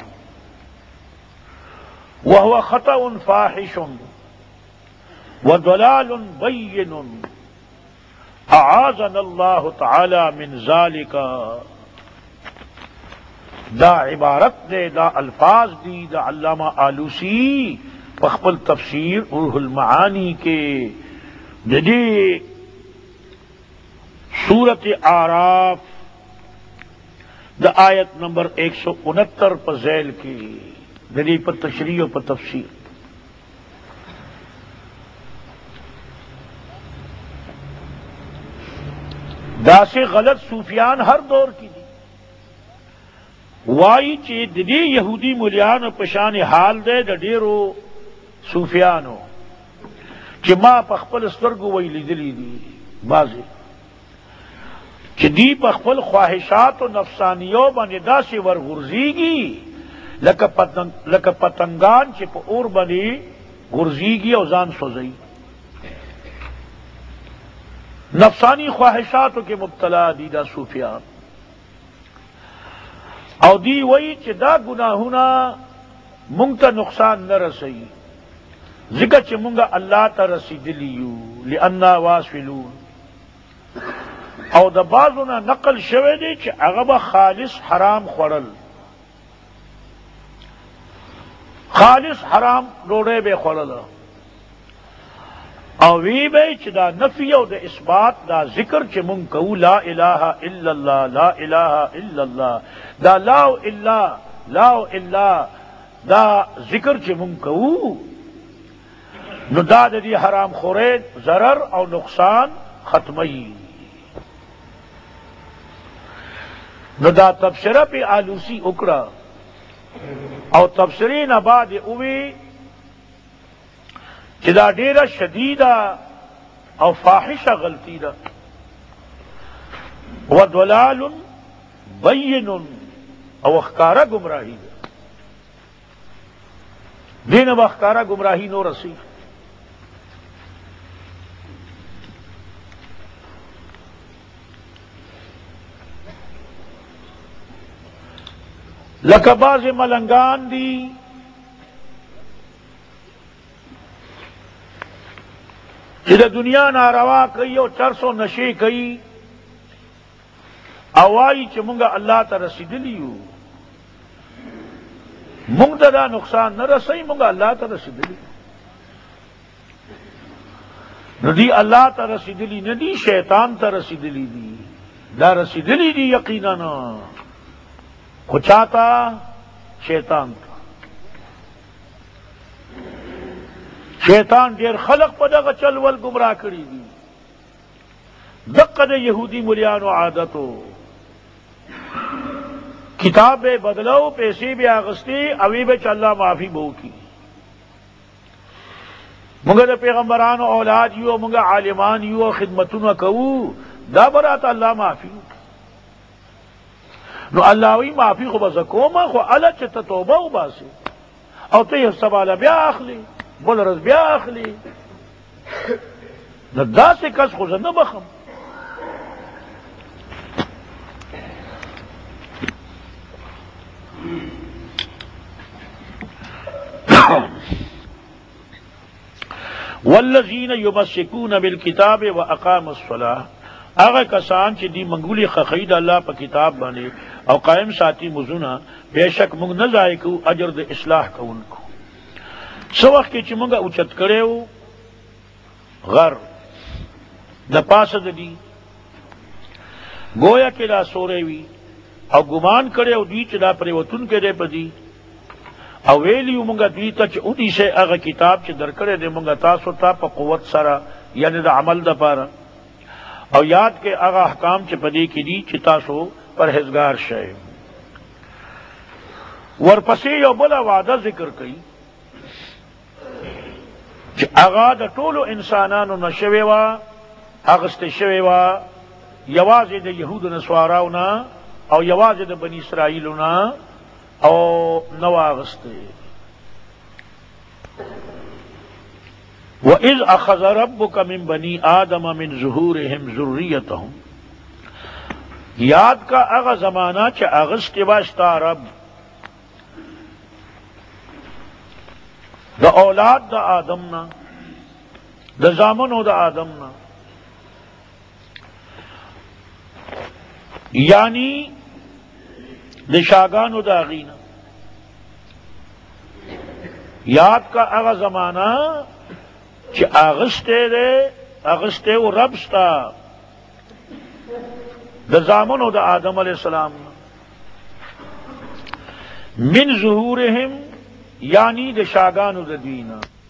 وهو خطأ فاحش وضلال بين اعاذنا اللہ تعالی من ذالک. دا عبارت دے دا الفاظ دی دا علامہ آلوسی پخپل تفسیر روح المعانی کے جدی سورت اعراف دا آیت نمبر 169 پر ذیل کی جدی پر تشریح و پر تفسیر. دا سے غلط صوفیان ہر دور کی دی وائی چی دی یہودی ملیان پشان حال دے دا ڈیرو صوفیانو چی ما پخپل سترگو وی لیدلی دی بازی چی دی پخپل خواہشات و نفسانیوں بانی دا سے ورغرزیگی لکا پتنگان چی پا اور بانی غرزیگی او زان سوزئی نفسانی خواہشاتوں کے مبتلا دیدہ صوفیان او دی وئی چی دا گناہونا منگ تا نقصان نہ رسئی ذکر چی منگا اللہ تا رسیدلیو لئننا واصلون. او دا بازونا نقل شوے دی چی اغبا خالص حرام خورل خالص حرام روڑے بے خورل او وی بے چی دا نفی او دا اثبات دا ذکر چی من کو لا الہ الا اللہ لا الہ الا اللہ دا لا الا دا ذکر چی من کو نو دا دی حرام خورید ضرر او نقصان ختمی. نو دا تبصرہ پہ آلوسی اکڑا او تبصرین بعد اوی چدا ڈیرا شدیدہ او فاحشہ غلطی دا وضلال بین او اخکارا گمراہی دا دین اب اخکارا گمراہی نو رسی. لکباز ملنگان دی جدہ دنیا ناروا کئی او چرسو نشے کئی اوائی چ منگا اللہ تا رسیدلیو منگ دا نقصان نہ رسائی منگا اللہ تا رسیدلی ندی اللہ تا رسیدلی ندی شیطان تا رسیدلی دی دا رسیدلی دی یقیناً کچاتا شیطان تا شیطان دیر خلق پدا کا چل ول گمراہ کری دی دقد یہودی ملیان و عادتو کتاب بدلو پیسے بھی آغستی اوی بچ اللہ معافی بہو کی منگا دا پیغمبران و اولاد یو منگا عالمان یو خدمتون کو دا برات اللہ معافی نو الله وی معافی خو بزکوما خو الا چې ته توبه وباسي او ته یې سباله بیا اخلي بل ورځ بیا اخلي نو داسې کس خو زه نه بخم. والذین یمسکون بالکتاب واقاموا الصلاة، هغه کسان چې دی منګولي خخید الله په کتاب باندې او قائم ساتي مزونه، بهشک موږ نه ضایع کو اجر د اصلاح کوونکو. سو وخت چې موږ اوچت کړو غر د پاسه د دی گویا کې دا سورې وی او ګمان کړو دوی چې دا پرې وتون کې دی پدی او ویلیو مونږه دوی ته چې اونې شي هغه کتاب چې درکړې دی مونږه تاسو ته په قوت سره یعنی د عمل د پاره او یاد کې هغه احکام چې پدې کې دي چې تاسو پرهیزګار شئ. ورپسې یو بل وعده ذکر کړي چې هغه د ټولو انسانانو نشوي وا اغست شوي وا یوازې د يهودو نسواراو نه او یوازې د بنی اسرائیلو نه او نواغسته. وَإِذْ أَخَذَ رَبُّكَ مِنْ بَنِي آدَمَ مِنْ ظُهُورِهِمْ ذُرِّيَّتَهُمْ، یاد کا اغا زمانہ چا اغسط باشتا رب دا اولاد دا آدمنا دا زامنو دا آدمنا، یعنی د شاگانو دا غینا. یاد کا اغا زمانہ چی اغسطے و ربستا دا زامنو دا آدم علیہ السلام من ظہورہم یعنی دا شاگانو دا دینا.